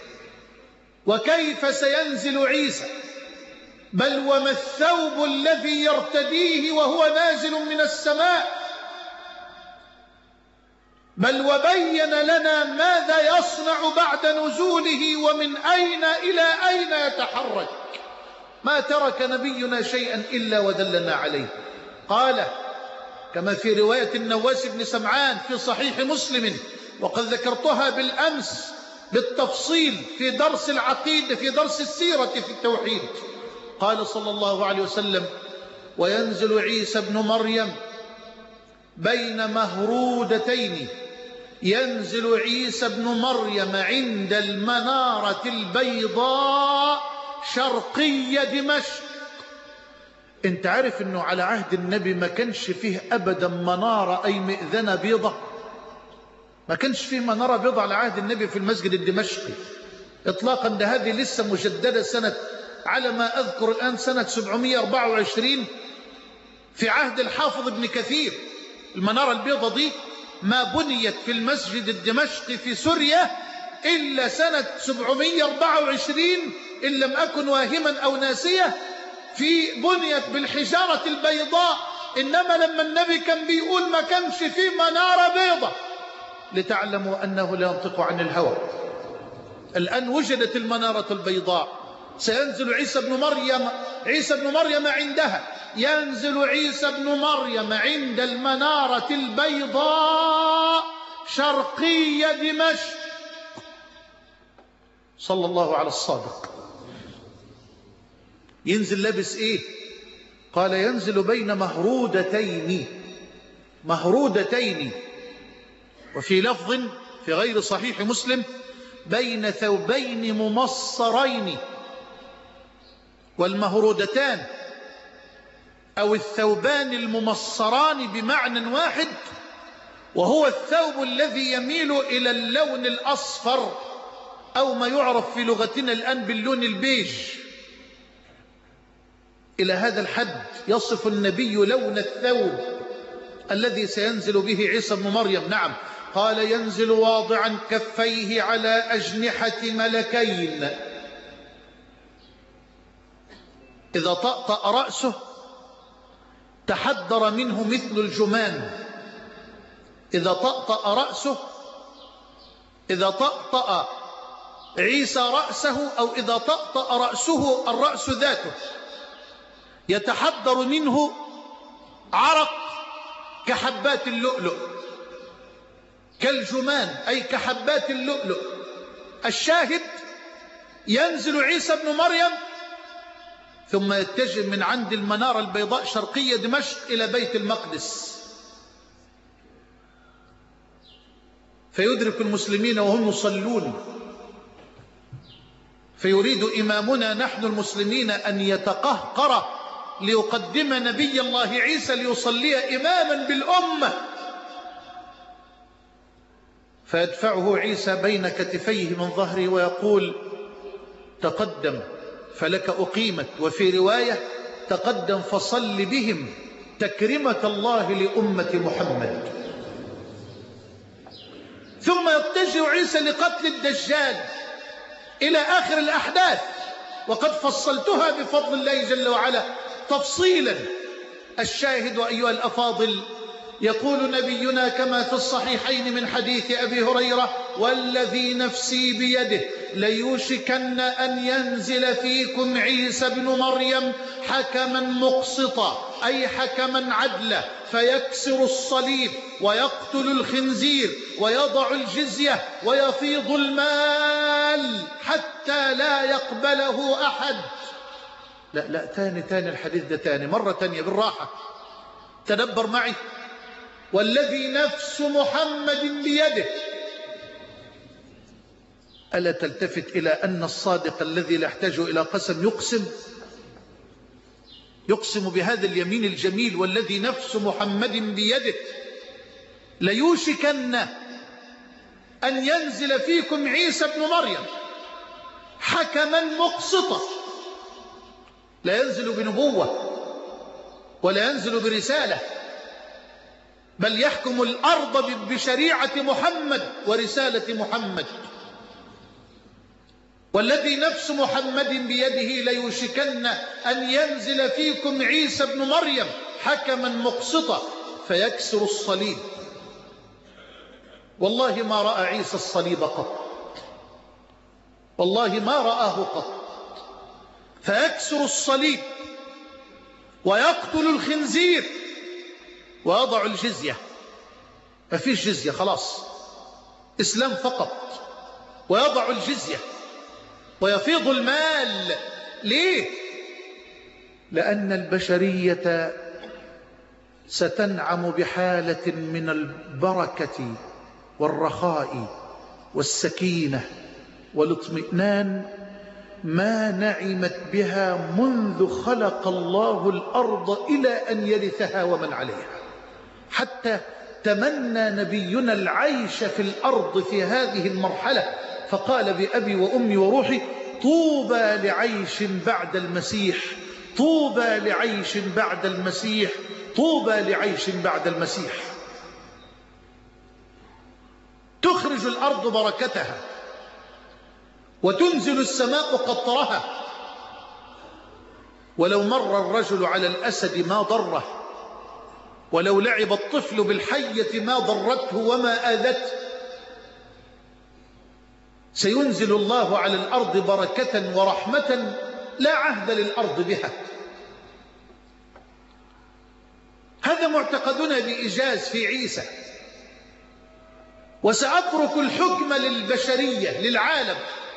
وكيف سينزل عيسى، بل وما الثوب الذي يرتديه وهو نازل من السماء، بل وبين لنا ماذا يصنع بعد نزوله ومن أين إلى أين يتحرك. ما ترك نبينا شيئا إلا ودلنا عليه. قال كما في رواية النواس بن سمعان في صحيح مسلم، وقد ذكرتها بالأمس بالتفصيل في درس العقيدة في درس السيرة في التوحيد. قال صلى الله عليه وسلم: وينزل عيسى بن مريم بين مهرودتين، ينزل عيسى بن مريم عند المنارة البيضاء شرقي دمشق. انت عارف انه على عهد النبي ما كانش فيه ابدا منارة اي مئذنة بيضة، ما كانش فيه منارة بيضة على عهد النبي في المسجد الدمشقي اطلاقا. ده هذه لسه مجددة سنة، على ما اذكر الان، سنة 724 في عهد الحافظ ابن كثير. المنارة البيضة دي ما بنيت في المسجد الدمشقي في سوريا إلا سنة 724 إن لم أكن واهما أو ناسية، بنيت بالحجارة البيضاء. إنما لما النبي كان بيقول ما كانش فيه منارة بيضة، لتعلموا أنه لا ينطق عن الهوى. الآن وجدت المنارة البيضاء. سينزل عيسى بن مريم عندها، ينزل عيسى بن مريم عند المنارة البيضاء شرقي دمشق صلى الله على الصادق. ينزل لابس ايه؟ قال ينزل بين مهرودتين، وفي لفظ في غير صحيح مسلم بين ثوبين ممصرين. والمهرودتان أو الثوبان الممصران بمعنى واحد، وهو الثوب الذي يميل إلى اللون الأصفر، أو ما يعرف في لغتنا الآن باللون البيج. إلى هذا الحد يصف النبي لون الثوب الذي سينزل به عيسى بن مريم. نعم، قال ينزل واضعا كفيه على أجنحة ملكين، إذا طأطأ رأسه تحدر منه مثل الجمان. إذا طأطأ عيسى رأسه، أو إذا طأطأ رأسه الرأس ذاته، يتحدر منه عرق كحبات اللؤلؤ، كالجمان أي كحبات اللؤلؤ. الشاهد ينزل عيسى بن مريم ثم يتجه من عند المنارة البيضاء شرقية دمشق إلى بيت المقدس، فيدرك المسلمين وهم يصلون، فيريد إمامنا نحن المسلمين أن يتقهقر ليقدم نبي الله عيسى ليصلي إماما بالأمة، فيدفعه عيسى بين كتفيه من ظهره ويقول: تقدم فلك أقيمت، وفي رواية: تقدم فصل بهم تكرمة الله لأمة محمد. ثم يتجه عيسى لقتل الدجال إلى آخر الأحداث، وقد فصلتها بفضل الله جل وعلا تفصيلا. الشاهد أيها الأفاضل، يقول نبينا كما في الصحيحين من حديث أبي هريرة: والذي نفسي بيده ليوشكن أن ينزل فيكم عيسى بن مريم حكما مقسطا، أي حكما عدلا، فيكسر الصليب ويقتل الخنزير ويضع الجزية ويفيض المال حتى لا يقبله أحد. لا تاني الحديث ده تاني، مرة تانية بالراحة، تدبر معي. والذي نفس محمد بيده. ألا تلتفت إلى أن الصادق الذي لا يحتاج إلى قسم يقسم بهذا اليمين الجميل: والذي نفس محمد بيده ليوشكن أن ينزل فيكم عيسى ابن مريم حكما مقسطا. لا ينزل بنبوة ولا ينزل برسالة، بل يحكم الأرض بشريعة محمد ورسالة محمد. والذي نفس محمد بيده ليوشكن أن ينزل فيكم عيسى ابن مريم حكما مقسطا فيكسر الصليب. والله ما رأى عيسى الصليب قط، والله ما رآه قط. فيكسر الصليب ويقتل الخنزير ويضع الجزية. ما فيش جزية، خلاص إسلام فقط. ويضع الجزية ويفيض المال. ليه؟ لأن البشرية ستنعم بحالة من البركة والرخاء والسكينة والاطمئنان ما نعمت بها منذ خلق الله الأرض إلى أن يرثها ومن عليها. حتى تمنى نبينا العيش في الأرض في هذه المرحلة، فقال: بأبي وأمي وروحي طوبى لعيش بعد المسيح، طوبى لعيش بعد المسيح، طوبى لعيش بعد المسيح. تخرج الأرض بركتها وتنزل السماء قطرها. ولو مر الرجل على الأسد ما ضره، ولو لعب الطفل بالحية ما ضرته وما آذته. سينزل الله على الأرض بركة ورحمة لا عهد للأرض بها. هذا معتقدنا بإيجاز في عيسى. وسأترك الحكم للبشرية، للعالم،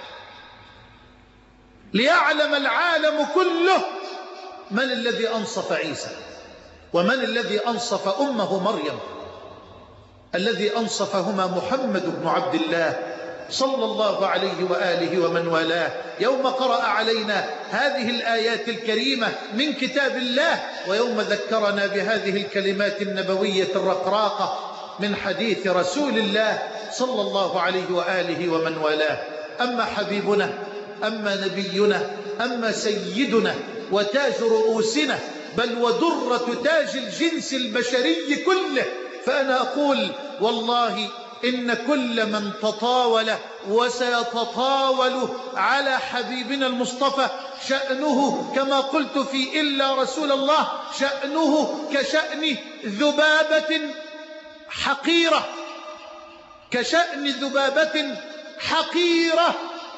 ليعلم العالم كله من الذي أنصف عيسى ومن الذي أنصف أمه مريم. الذي أنصفهما محمد بن عبد الله صلى الله عليه وآله ومن والاه يوم قرأ علينا هذه الآيات الكريمة من كتاب الله، ويوم ذكرنا بهذه الكلمات النبوية الرقراقة من حديث رسول الله صلى الله عليه وآله ومن والاه. أما حبيبنا، أما نبينا، أما سيدنا وتاج رؤوسنا، بل ودرة تاج الجنس البشري كله، فأنا أقول والله إن كل من تطاول وسيتطاول على حبيبنا المصطفى شأنه كما قلت في إلا رسول الله، شأنه كشأن ذبابة حقيرة، كشأن ذبابة حقيرة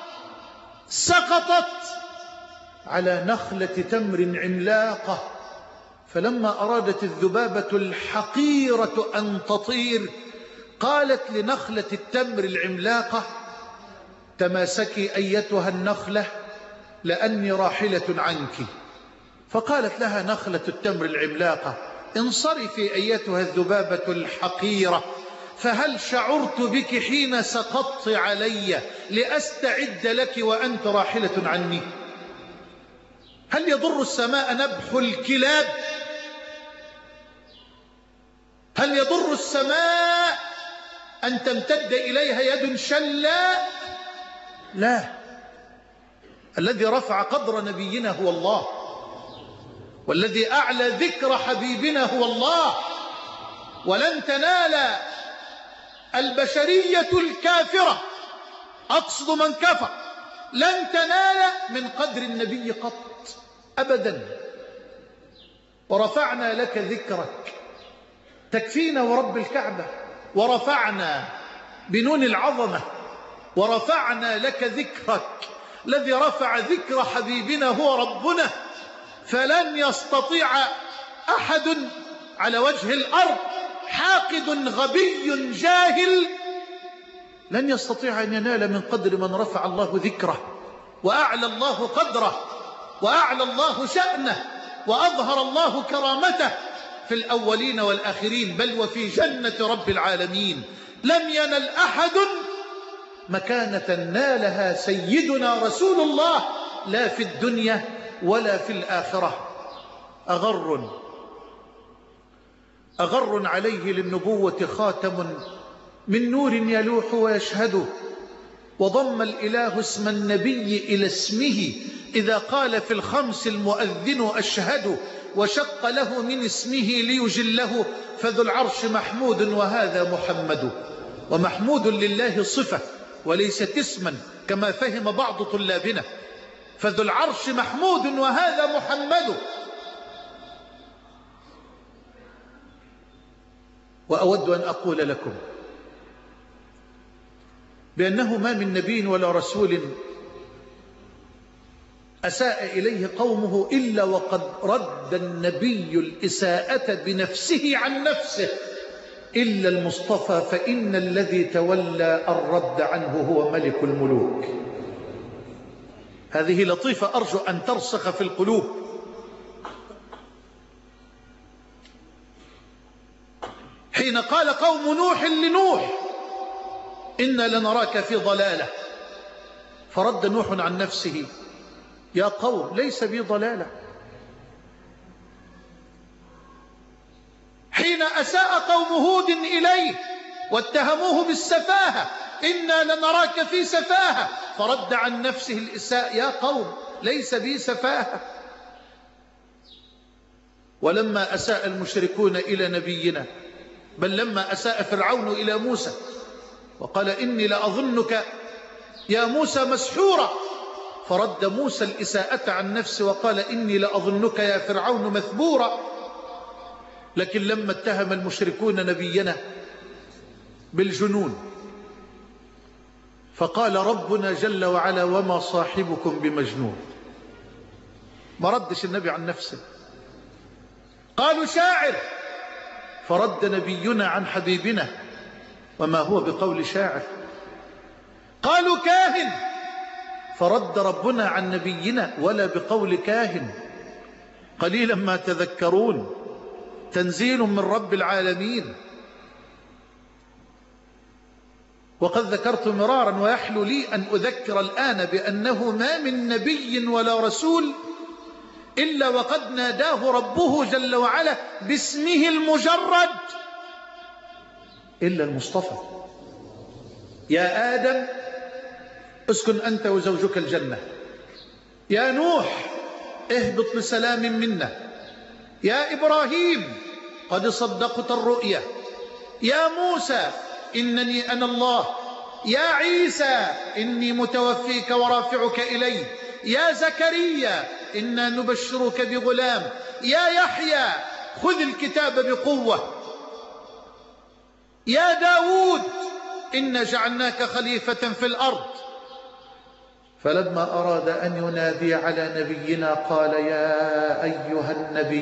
سقطت على نخلة تمر عملاقة، فلما أرادت الذبابة الحقيرة أن تطير قالت لنخلة التمر العملاقة: تماسكي أيتها النخلة لأني راحلة عنك. فقالت لها نخلة التمر العملاقة: انصرفي أيتها الذبابة الحقيرة، فهل شعرت بك حين سقطت علي لأستعد لك وأنت راحلة عني؟ هل يضر السماء نبح الكلاب؟ هل يضر السماء أن تمتد إليها يد شلاء؟ لا. الذي رفع قدر نبينا هو الله، والذي أعلى ذكر حبيبنا هو الله. ولن تنال البشرية الكافرة، أقصد من كفر، لن تنال من قدر النبي قط أبدا. ورفعنا لك ذكرك، تكفينا ورب الكعبة. ورفعنا بنون العظمة، ورفعنا لك ذكرك. الذي رفع ذكر حبيبنا هو ربنا، فلن يستطيع أحد على وجه الأرض، حاقد غبي جاهل، لن يستطيع أن ينال من قدر من رفع الله ذكره وأعلى الله قدره وأعلى الله شأنه وأظهر الله كرامته. في الأولين والآخرين، بل وفي جنة رب العالمين. لم ينل أحد مكانة نالها سيدنا رسول الله، لا في الدنيا ولا في الآخرة. أغر عليه للنبوة خاتم من نور يلوح ويشهد، وضم الإله اسم النبي إلى اسمه إذا قال في الخمس المؤذن أشهد، وشق له من اسمه ليجله، فذو العرش محمود وهذا محمد. ومحمود لله صفة وليست اسما كما فهم بعض طلابنا، فذو العرش محمود وهذا محمد. وأود أن أقول لكم بأنه ما من نبي ولا رسول أساء إليه قومه إلا وقد رد النبي الإساءة بنفسه عن نفسه، إلا المصطفى فإن الذي تولى الرد عنه هو ملك الملوك. هذه لطيفة أرجو أن ترسخ في القلوب. حين قال قوم نوح لنوح إنا لنراك في ضلالة، فرد نوح عن نفسه يا قوم ليس بي ضلالة. حين أساء قوم هود إليه واتهموه بالسفاهة إنا لنراك في سفاهة، فرد عن نفسه الإساء يا قوم ليس بي سفاهة. ولما أساء المشركون إلى نبينا، بل لما أساء فرعون إلى موسى وقال إني لأظنك يا موسى مسحورا، فرد موسى الإساءة عن نفسه وقال إني لأظنك يا فرعون مثبورا. لكن لما اتهم المشركون نبينا بالجنون فقال ربنا جل وعلا وما صاحبكم بمجنون، ما ردش النبي عن نفسه. قالوا شاعر، فرد نبينا عن حبيبنا وما هو بقول شاعر. قالوا كاهن، فرد ربنا عن نبينا ولا بقول كاهن. قليلا ما تذكرون، تنزيل من رب العالمين. وقد ذكرت مرارا ويحلو لي أن أذكر الآن بأنه ما من نبي ولا رسول إلا وقد ناداه ربه جل وعلا باسمه المجرد إلا المصطفى. يا آدم اسكن أنت وزوجك الجنة، يا نوح اهبط بسلام منا، يا إبراهيم قد صدقت الرؤيا، يا موسى إنني أنا الله، يا عيسى إني متوفيك ورافعك إلي، يا زكريا إنا نبشرك بغلام، يا يحيى خذ الكتاب بقوة، يا داود إنا جعلناك خليفة في الأرض. فلما أراد أن ينادي على نبينا قال يا أيها النبي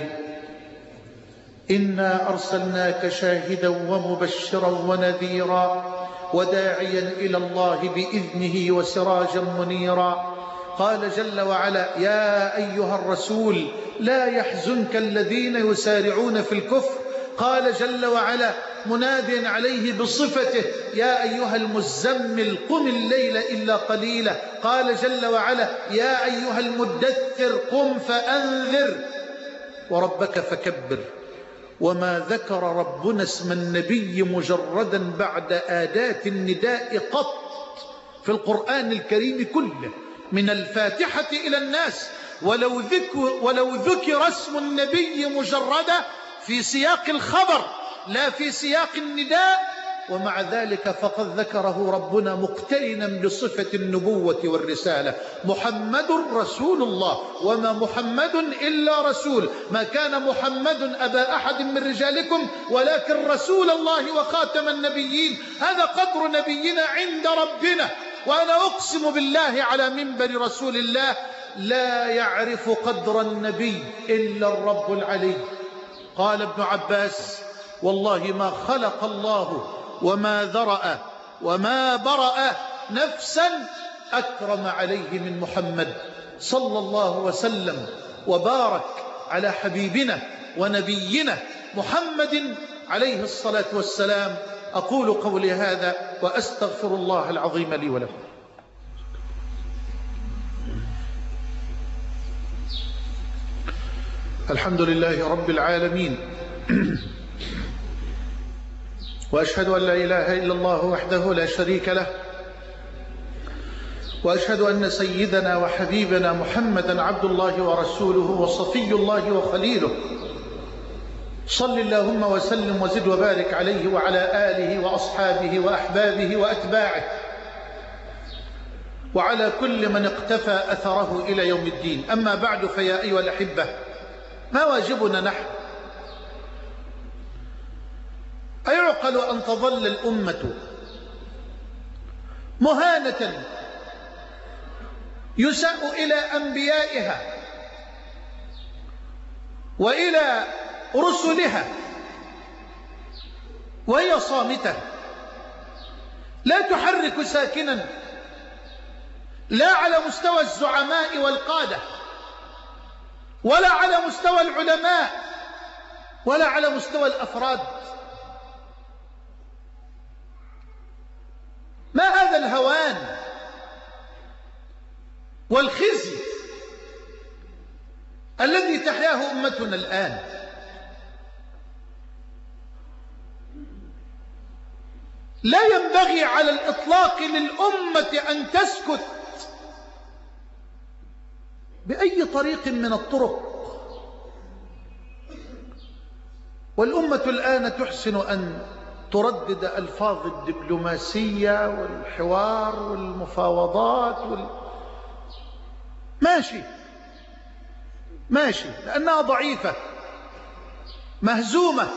إنا أرسلناك شاهدا ومبشرا ونذيرا وداعيا إلى الله بإذنه وسراجا منيرا. قال جل وعلا يا أيها الرسول لا يحزنك الذين يسارعون في الكفر. قال جل وعلا مناديا عليه بصفته يا أيها المزمل قم الليل إلا قليلا. قال جل وعلا يا أيها المدثر قم فأنذر وربك فكبر. وما ذكر ربنا اسم النبي مجردا بعد آداة النداء قط في القرآن الكريم كله من الفاتحة إلى الناس، ولو ذكر اسم النبي مجردا في سياق الخبر لا في سياق النداء، ومع ذلك فقد ذكره ربنا مقترنا بصفة النبوة والرسالة. محمد رسول الله وما محمد إلا رسول، ما كان محمد أبا أحد من رجالكم ولكن رسول الله وخاتم النبيين. هذا قدر نبينا عند ربنا، وأنا أقسم بالله على منبر رسول الله لا يعرف قدر النبي إلا الرب العلي. قال ابن عباس والله ما خلق الله وما ذرأ وما برأ نفسا أكرم عليه من محمد صلى الله وسلم وبارك على حبيبنا ونبينا محمد عليه الصلاة والسلام. أقول قولي هذا وأستغفر الله العظيم لي ولكم. الحمد لله رب العالمين، وأشهد أن لا إله إلا الله وحده لا شريك له، وأشهد أن سيدنا وحبيبنا محمدا عبد الله ورسوله وصفي الله وخليله. صل اللهم وسلم وزد وبارك عليه وعلى آله وأصحابه وأحبابه وأتباعه وعلى كل من اقتفى أثره إلى يوم الدين. أما بعد، فيا أيها الأحبة، ما واجبنا نحن؟ أيعقل أن تظل الأمة مهانة يساء إلى أنبيائها وإلى رسلها وهي صامتة لا تحرك ساكنا، لا على مستوى الزعماء والقادة، ولا على مستوى العلماء، ولا على مستوى الأفراد؟ ما هذا الهوان والخزي الذي تحياه أمتنا الآن؟ لا ينبغي على الإطلاق للأمة أن تسكت بأي طريق من الطرق. والأمة الآن تحسن أن تردد ألفاظ الدبلوماسية والحوار والمفاوضات ماشي لأنها ضعيفة مهزومة.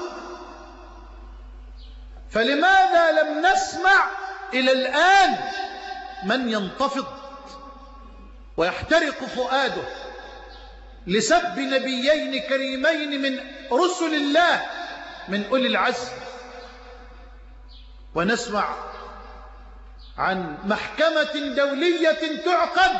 فلماذا لم نسمع إلى الآن من ينتفض ويحترق فؤاده لسب نبيين كريمين من رسل الله من أولي العزم، ونسمع عن محكمة دولية تعقد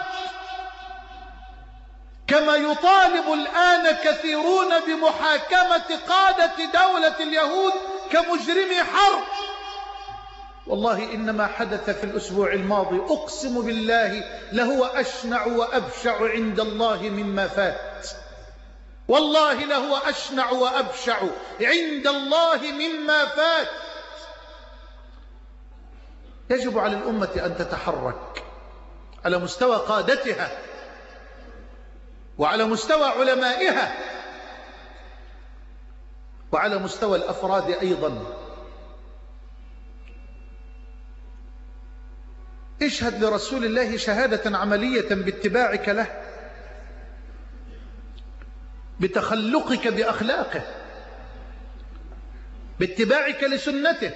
كما يطالب الآن كثيرون بمحاكمة قادة دولة اليهود كمجرمي حرب؟ والله إنما حدث في الأسبوع الماضي أقسم بالله لهو أشنع وأبشع عند الله مما فات. والله لهو أشنع وأبشع عند الله مما فات. يجب على الأمة أن تتحرك على مستوى قادتها وعلى مستوى علمائها وعلى مستوى الأفراد أيضا. اشهد لرسول الله شهادة عملية باتباعك له، بتخلقك بأخلاقه، باتباعك لسنته،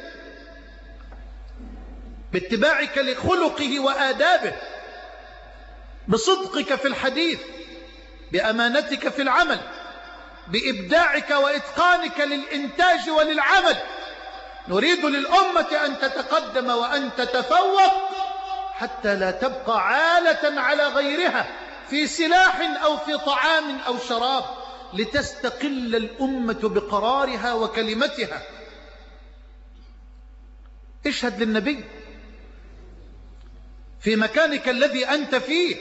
باتباعك لخلقه وآدابه، بصدقك في الحديث، بأمانتك في العمل، بإبداعك وإتقانك للإنتاج وللعمل. نريد للأمة أن تتقدم وأن تتفوق حتى لا تبقى عالة على غيرها في سلاح أو في طعام أو شراب، لتستقل الأمة بقرارها وكلمتها. اشهد للنبي في مكانك الذي أنت فيه.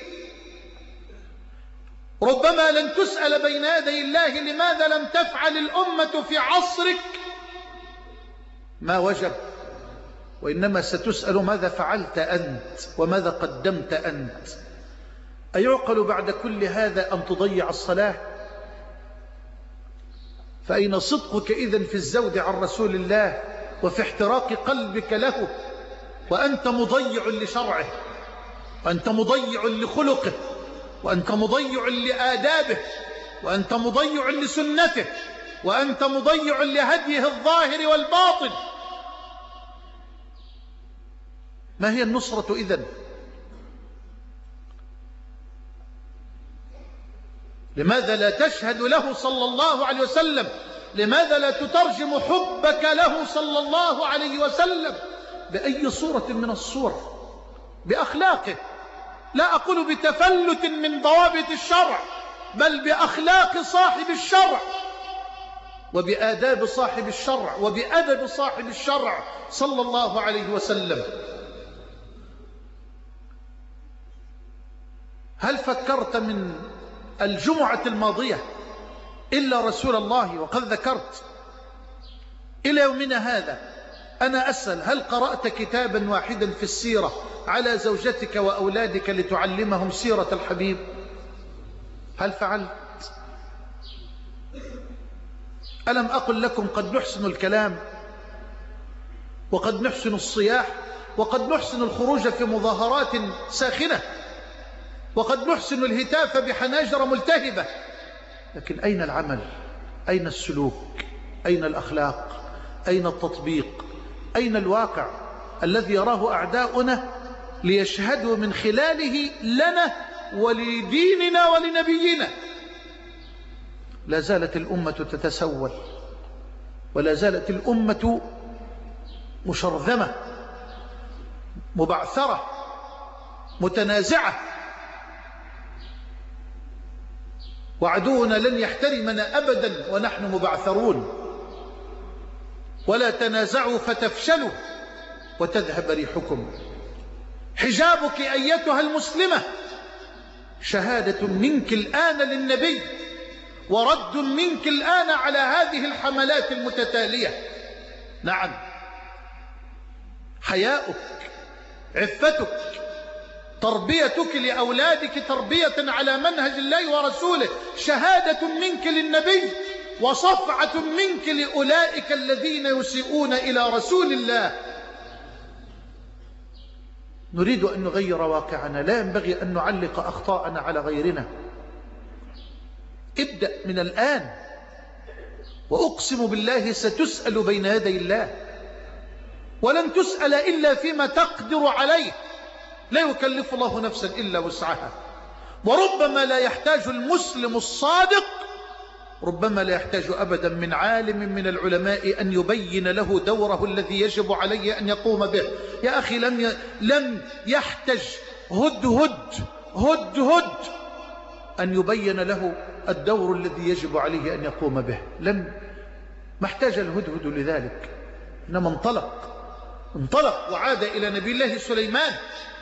ربما لن تسأل بين يدي الله لماذا لم تفعل الأمة في عصرك ما وجب، وإنما ستسأل ماذا فعلت أنت وماذا قدمت أنت. أيعقل بعد كل هذا أن تضيع الصلاة؟ فأين صدقك إذن في الزود عن رسول الله وفي احتراق قلبك له وأنت مضيع لشرعه، وأنت مضيع لخلقه، وأنت مضيع لآدابه، وأنت مضيع لسنته، وأنت مضيع لهديه الظاهر والباطن؟ ما هي النصرة إذن؟ لماذا لا تشهد له صلى الله عليه وسلم؟ لماذا لا تترجم حبك له صلى الله عليه وسلم بأي صورة من الصور؟ بأخلاقه، لا أقول بتفلت من ضوابط الشرع، بل بأخلاق صاحب الشرع. وبآداب صاحب الشرع وبأدب صاحب الشرع صلى الله عليه وسلم. هل فكرت من الجمعة الماضية إلا رسول الله؟ وقد ذكرت إلى يومنا هذا أنا أسأل: هل قرأت كتابا واحدا في السيرة على زوجتك وأولادك لتعلمهم سيرة الحبيب؟ هل فعلت؟ ألم أقل لكم قد نحسن الكلام وقد نحسن الصياح وقد نحسن الخروج في مظاهرات ساخنة وقد نحسن الهتاف بحناجر ملتهبة، لكن أين العمل؟ أين السلوك؟ أين الأخلاق؟ أين التطبيق؟ أين الواقع الذي يراه أعداؤنا ليشهدوا من خلاله لنا ولديننا ولنبينا؟ لا زالت الأمة تتسول، ولا زالت الأمة مشرذمة مبعثرة متنازعة، وعدونا لن يحترمنا أبدا ونحن مبعثرون. ولا تنازعوا فتفشلوا وتذهب ريحكم. حجابك أيتها المسلمة شهادة منك الآن للنبي، ورد منك الآن على هذه الحملات المتتالية. نعم، حياؤك، عفتك، تربيتك لأولادك تربية على منهج الله ورسوله شهادة منك للنبي، وصفعة منك لأولئك الذين يسيئون إلى رسول الله. نريد أن نغير واقعنا، لا ينبغي أن نعلق أخطاءنا على غيرنا. ابدأ من الآن، وأقسم بالله ستسأل بين يدي الله، ولن تسأل إلا فيما تقدر عليه. لا يكلف الله نفسا إلا وسعها. وربما لا يحتاج المسلم الصادق، ربما لا يحتاج أبدا من عالم من العلماء أن يبين له دوره الذي يجب عليه أن يقوم به. يا أخي لم يحتج هدهد أن يبين له الدور الذي يجب عليه أن يقوم به. ما احتاج الهدهد لذلك، إنما انطلق وعاد إلى نبي الله سليمان،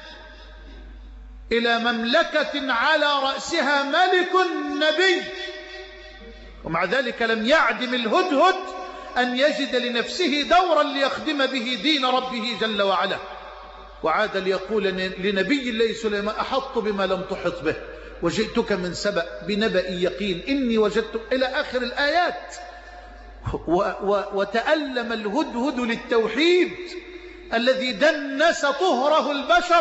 إلى مملكة على رأسها ملك نبي، ومع ذلك لم يعدم الهدهد أن يجد لنفسه دورا ليخدم به دين ربه جل وعلا. وعاد ليقول لنبي الله سليمان: أحط بما لم تحط به وجئتك من سبأ بنبأ يقين إني وجدت، إلى آخر الآيات. وتألم الهدهد للتوحيد الذي دنس طهره البشر.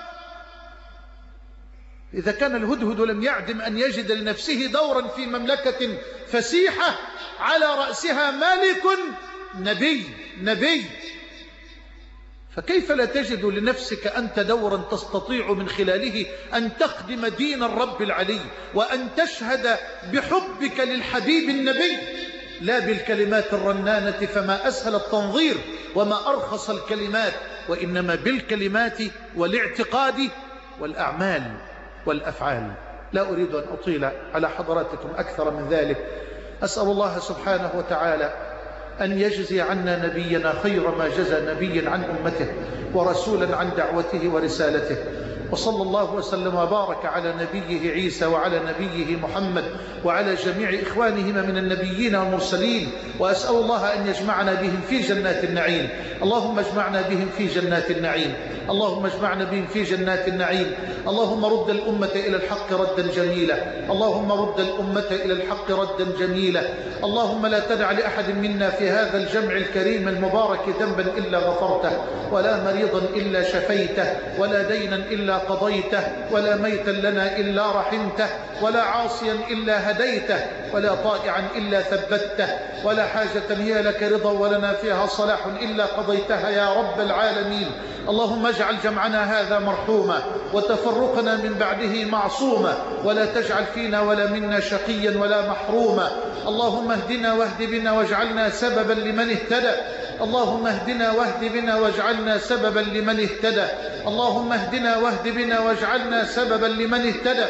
إذا كان الهدهد لم يعدم أن يجد لنفسه دورا في مملكة فسيحة على رأسها ملك نبي، فكيف لا تجد لنفسك أنت دورا تستطيع من خلاله أن تخدم دين الرب العلي، وأن تشهد بحبك للحبيب النبي، لا بالكلمات الرنانة فما أسهل التنظير وما أرخص الكلمات، وإنما بالكلمات والاعتقاد والأعمال والأفعال. لا أريد أن أطيل على حضراتكم أكثر من ذلك. أسأل الله سبحانه وتعالى أن يجزي عنا نبينا خير ما جزى نبيا عن أمته ورسولا عن دعوته ورسالته. وصلى الله وسلم وبارك على نبيه عيسى وعلى نبيه محمد وعلى جميع إخوانهما من النبيين والمرسلين. وأسأل الله أن يجمعنا بهم في جنات النعيم. اللهم اجمعنا بهم في جنات النعيم، اللهم اجمعنا بهم في جنات النعيم. اللهم رد الأمة إلى الحق ردا جميلا، اللهم رد الأمة إلى الحق ردا جميلا. اللهم لا تدع لأحد منا في هذا الجمع الكريم المبارك ذنبا إلا غفرته، ولا مريضا إلا شفيته، ولا دينا إلا قضيته، ولا ميتا لنا إلا رحمته، ولا عاصيا إلا هديته، ولا طائعا إلا ثبته، ولا حاجة هي لك رضا ولنا فيها صلاح إلا قضيتها يا رب العالمين. اللهم اجعل جمعنا هذا مرحوما وتفرقنا من بعده معصوما، ولا تجعل فينا ولا منا شقيا ولا محروما. اللهم اهدنا واهد بنا واجعلنا سببا لمن اهتدى، اللهم اهدنا واهد بنا واجعلنا سببا لمن اهتدى، اللهم اهدنا واهد بنا واجعلنا سببا لمن اهتدى.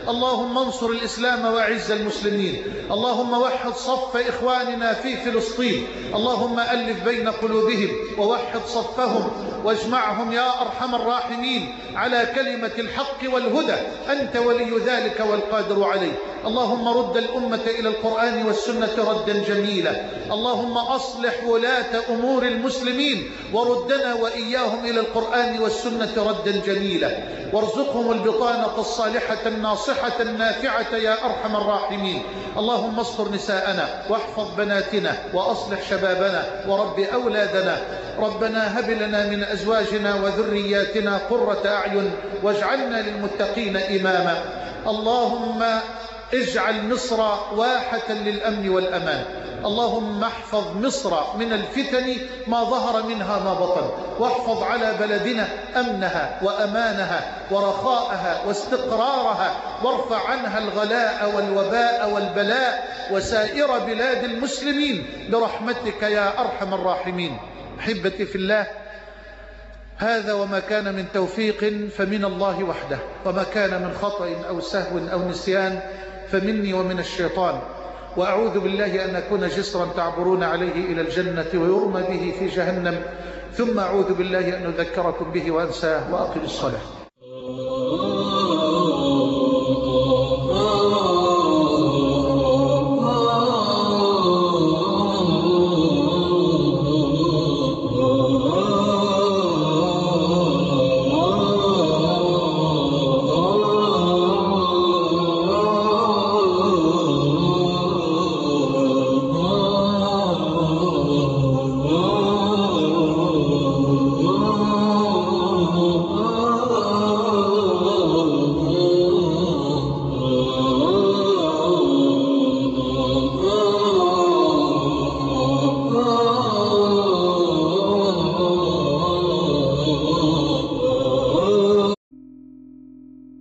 اللهم انصر الإسلام وأعز المسلمين. اللهم وحد صف إخواننا في فلسطين. اللهم ألف بين قلوبهم ووحد صفهم واجمعهم يا أرحم الراحمين على كلمة الحق والهدى، أنت ولي ذلك والقادر عليه. اللهم رد الأمة إلى القرآن والسنة ردا جميلا. اللهم أصلح ولاة أمور المسلمين وردنا وإياهم إلى القرآن والسنة ردا جميلا، وارزقهم البطانة الصالحة الناصحة النافعة يا أرحم الراحمين. اللهم استر نساءنا واحفظ بناتنا وأصلح شبابنا ورب أولادنا. ربنا هب لنا من أزواجنا وذرياتنا قرة أعين واجعلنا للمتقين إماما. اللهم اجعل مصر واحة للأمن والأمان. اللهم احفظ مصر من الفتن ما ظهر منها ما بطن، واحفظ على بلدنا أمنها وأمانها ورخاءها واستقرارها، وارفع عنها الغلاء والوباء والبلاء وسائر بلاد المسلمين برحمتك يا أرحم الراحمين. أحبتي في الله، هذا وما كان من توفيق فمن الله وحده، وما كان من خطأ أو سهو أو نسيان فمني ومن الشيطان، وأعوذ بالله أن أكون جسرا تعبرون عليه إلى الجنة ويرمى به في جهنم، ثم أعوذ بالله أن أذكركم به وأنساه. وأقم الصلاة.